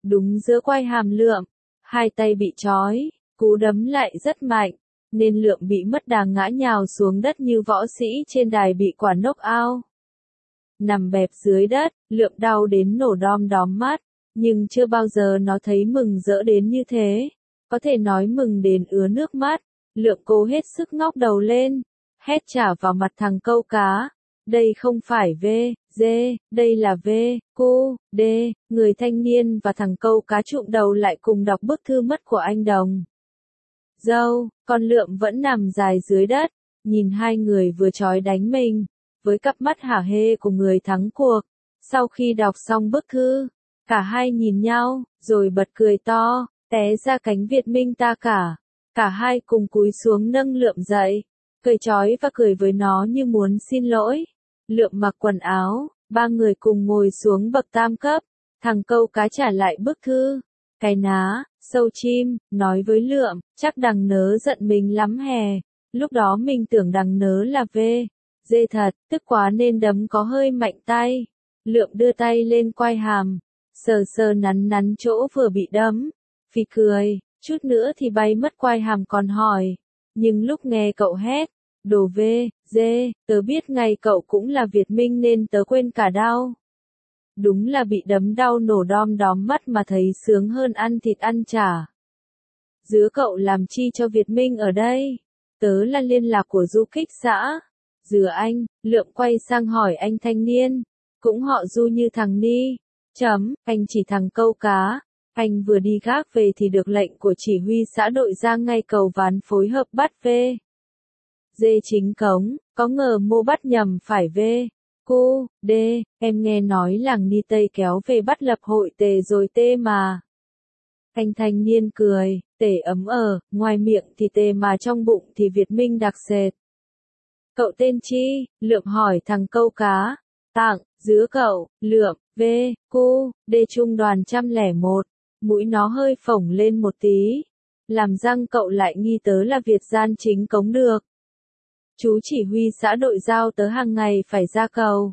Speaker 1: đúng giữa quai hàm Lượm, hai tay bị trói, cú đấm lại rất mạnh, nên Lượm bị mất đà ngã nhào xuống đất như võ sĩ trên đài bị quả knock out. Nằm bẹp dưới đất, Lượm đau đến nổ đom đóm mắt, nhưng chưa bao giờ nó thấy mừng rỡ đến như thế, có thể nói mừng đến ứa nước mắt. Lượm cố hết sức ngóc đầu lên, hét trả vào mặt thằng câu cá. Đây không phải V, D, đây là V, Q, D. Người thanh niên và thằng câu cá trụm đầu lại cùng đọc bức thư mất của anh Đồng Dâu, còn Lượm vẫn nằm dài dưới đất, nhìn hai người vừa trói đánh mình, với cặp mắt hả hê của người thắng cuộc. Sau khi đọc xong bức thư, cả hai nhìn nhau, rồi bật cười to, té ra cánh Việt Minh ta cả. Cả hai cùng cúi xuống nâng Lượm dậy, cởi trói và cười với nó như muốn xin lỗi. Lượm mặc quần áo, ba người cùng ngồi xuống bậc tam cấp, thằng câu cá trả lại bức thư. Cái ná, sâu chim, nói với Lượm, chắc đằng nớ giận mình lắm hè. Lúc đó mình tưởng đằng nớ là V, dê thật, tức quá nên đấm có hơi mạnh tay. Lượm đưa tay lên quai hàm, sờ sờ nắn nắn chỗ vừa bị đấm. Phì cười, chút nữa thì bay mất quai hàm còn hỏi. Nhưng lúc nghe cậu hét, đồ V, dê, tớ biết ngày cậu cũng là Việt Minh nên tớ quên cả đau. Đúng là bị đấm đau nổ đom đóm mắt mà thấy sướng hơn ăn thịt ăn chả. Dứa cậu làm chi cho Việt Minh ở đây? Tớ là liên lạc của du kích xã. Dứa anh, Lượm quay sang hỏi anh thanh niên. Cũng họ Du như thằng Ni. Anh chỉ thằng câu cá. Anh vừa đi gác về thì được lệnh của chỉ huy xã đội ra ngay cầu Ván phối hợp bắt V. Dê chính cống, có ngờ mô bắt nhầm phải V. Cô, D, em nghe nói làng Ni Tây kéo về bắt lập hội tề rồi tê mà. Anh thanh niên cười, tề ấm ngoài miệng thì tề mà trong bụng thì Việt Minh đặc sệt. Cậu tên chi? Lượm hỏi thằng câu cá. Tặng, Dứa cậu, Lượm, V, cô, D trung đoàn 101. Mũi nó hơi phồng lên một tí. Làm răng cậu lại nghi tớ là Việt gian chính cống được. Chú chỉ huy xã đội giao tớ hàng ngày phải ra cầu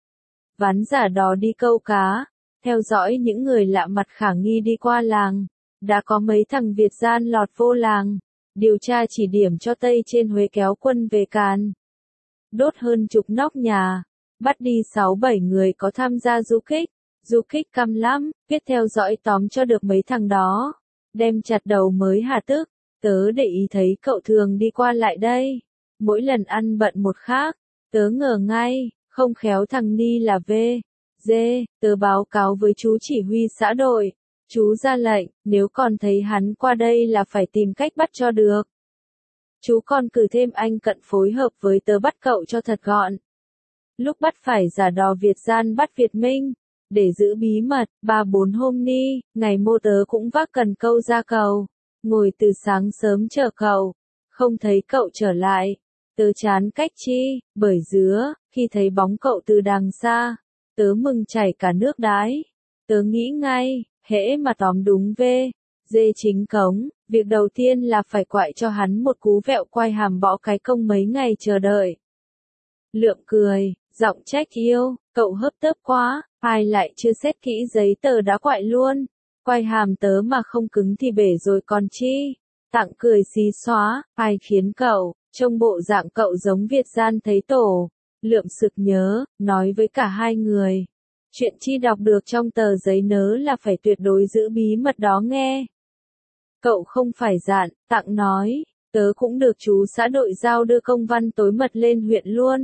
Speaker 1: Ván giả đò đi câu cá, theo dõi những người lạ mặt khả nghi đi qua làng. Đã có mấy thằng Việt gian lọt vô làng, điều tra chỉ điểm cho Tây trên Huế kéo quân về Càn. Đốt hơn chục nóc nhà, bắt đi 6-7 người có tham gia du kích. Du kích căm lắm, biết theo dõi tóm cho được mấy thằng đó. Đem chặt đầu mới hà tức, tớ để ý thấy cậu thường đi qua lại đây. Mỗi lần ăn bận một khác, tớ ngờ ngay, không khéo thằng Ni là V, D, tớ báo cáo với chú chỉ huy xã đội. Chú ra lệnh, nếu còn thấy hắn qua đây là phải tìm cách bắt cho được. Chú còn cử thêm anh Cận phối hợp với tớ bắt cậu cho thật gọn. Lúc bắt phải giả đò Việt gian bắt Việt Minh. Để giữ bí mật, 3-4 hôm Ni, ngày mô tớ cũng vác cần câu ra cầu. Ngồi từ sáng sớm chờ cậu. Không thấy cậu trở lại. Tớ chán cách chi, bởi Dứa, khi thấy bóng cậu từ đằng xa. Tớ mừng chảy cả nước đái. Tớ nghĩ ngay, hễ mà tóm đúng V, dê chính cống, việc đầu tiên là phải quại cho hắn một cú vẹo quai hàm bỏ cái công mấy ngày chờ đợi. Lượm cười, giọng trách yêu, cậu hấp tấp quá, ai lại chưa xét kỹ giấy tờ đã quại luôn. Quai hàm tớ mà không cứng thì bể rồi còn chi. Tặng cười xí xóa, ai khiến cậu, trông bộ dạng cậu giống Việt gian thấy tổ. Lượm sực nhớ, nói với cả hai người. Chuyện chi đọc được trong tờ giấy nớ là phải tuyệt đối giữ bí mật đó nghe. Cậu không phải dạn, Tặng nói, tớ cũng được chú xã đội giao đưa công văn tối mật lên huyện luôn.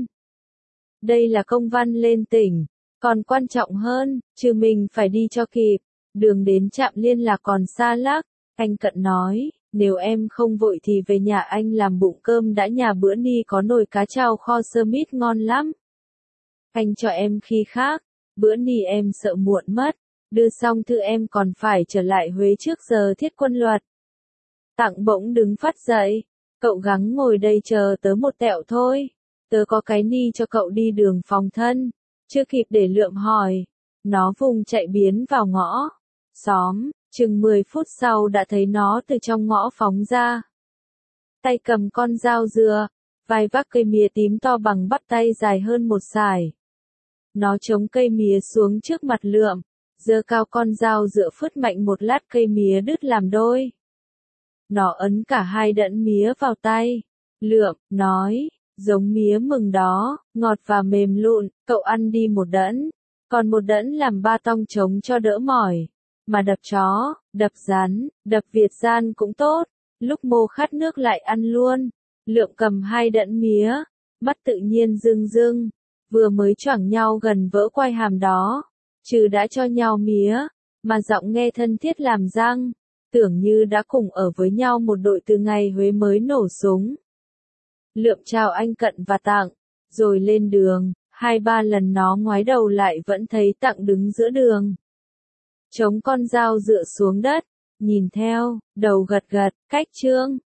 Speaker 1: Đây là công văn lên tỉnh, còn quan trọng hơn, chứ mình phải đi cho kịp, đường đến trạm liên lạc còn xa lắc. Anh Cận nói, nếu em không vội thì về nhà anh làm bụng cơm đã, nhà bữa Ni có nồi cá chao kho sơ mít ngon lắm. Anh cho em khi khác, bữa Ni em sợ muộn mất, đưa xong thư em còn phải trở lại Huế trước giờ thiết quân luật. Tặng bỗng đứng phát dậy, cậu gắng ngồi đây chờ tớ một tẹo thôi. Tớ có cái Ni cho cậu đi đường phòng thân. Chưa kịp để Lượm hỏi, nó vùng chạy biến vào ngõ xóm, chừng 10 phút sau đã thấy nó từ trong ngõ phóng ra. Tay cầm con dao dừa, vai vác cây mía tím to bằng bắp tay dài hơn một sải. Nó chống cây mía xuống trước mặt Lượm, giơ cao con dao dựa phứt mạnh một lát cây mía đứt làm đôi. Nó ấn cả hai đẫn mía vào tay, lượm, nói, giống mía mừng đó, ngọt và mềm lụn, cậu ăn đi một đẫn, còn một đẫn làm ba tong trống cho đỡ mỏi. Mà đập chó, đập rắn, đập Việt gian cũng tốt, lúc Mô khát nước lại ăn luôn. Lượm cầm hai đẫn mía, mắt tự nhiên rưng rưng, vừa mới choảng nhau gần vỡ quai hàm đó, trừ đã cho nhau mía, mà giọng nghe thân thiết làm răng, tưởng như đã cùng ở với nhau một đội từ ngày Huế mới nổ súng. Lượm chào anh Cận và Tặng, rồi lên đường, 2-3 lần nó ngoái đầu lại vẫn thấy Tặng đứng giữa đường. Chống con dao dựa xuống đất, nhìn theo, đầu gật gật, cách Trương.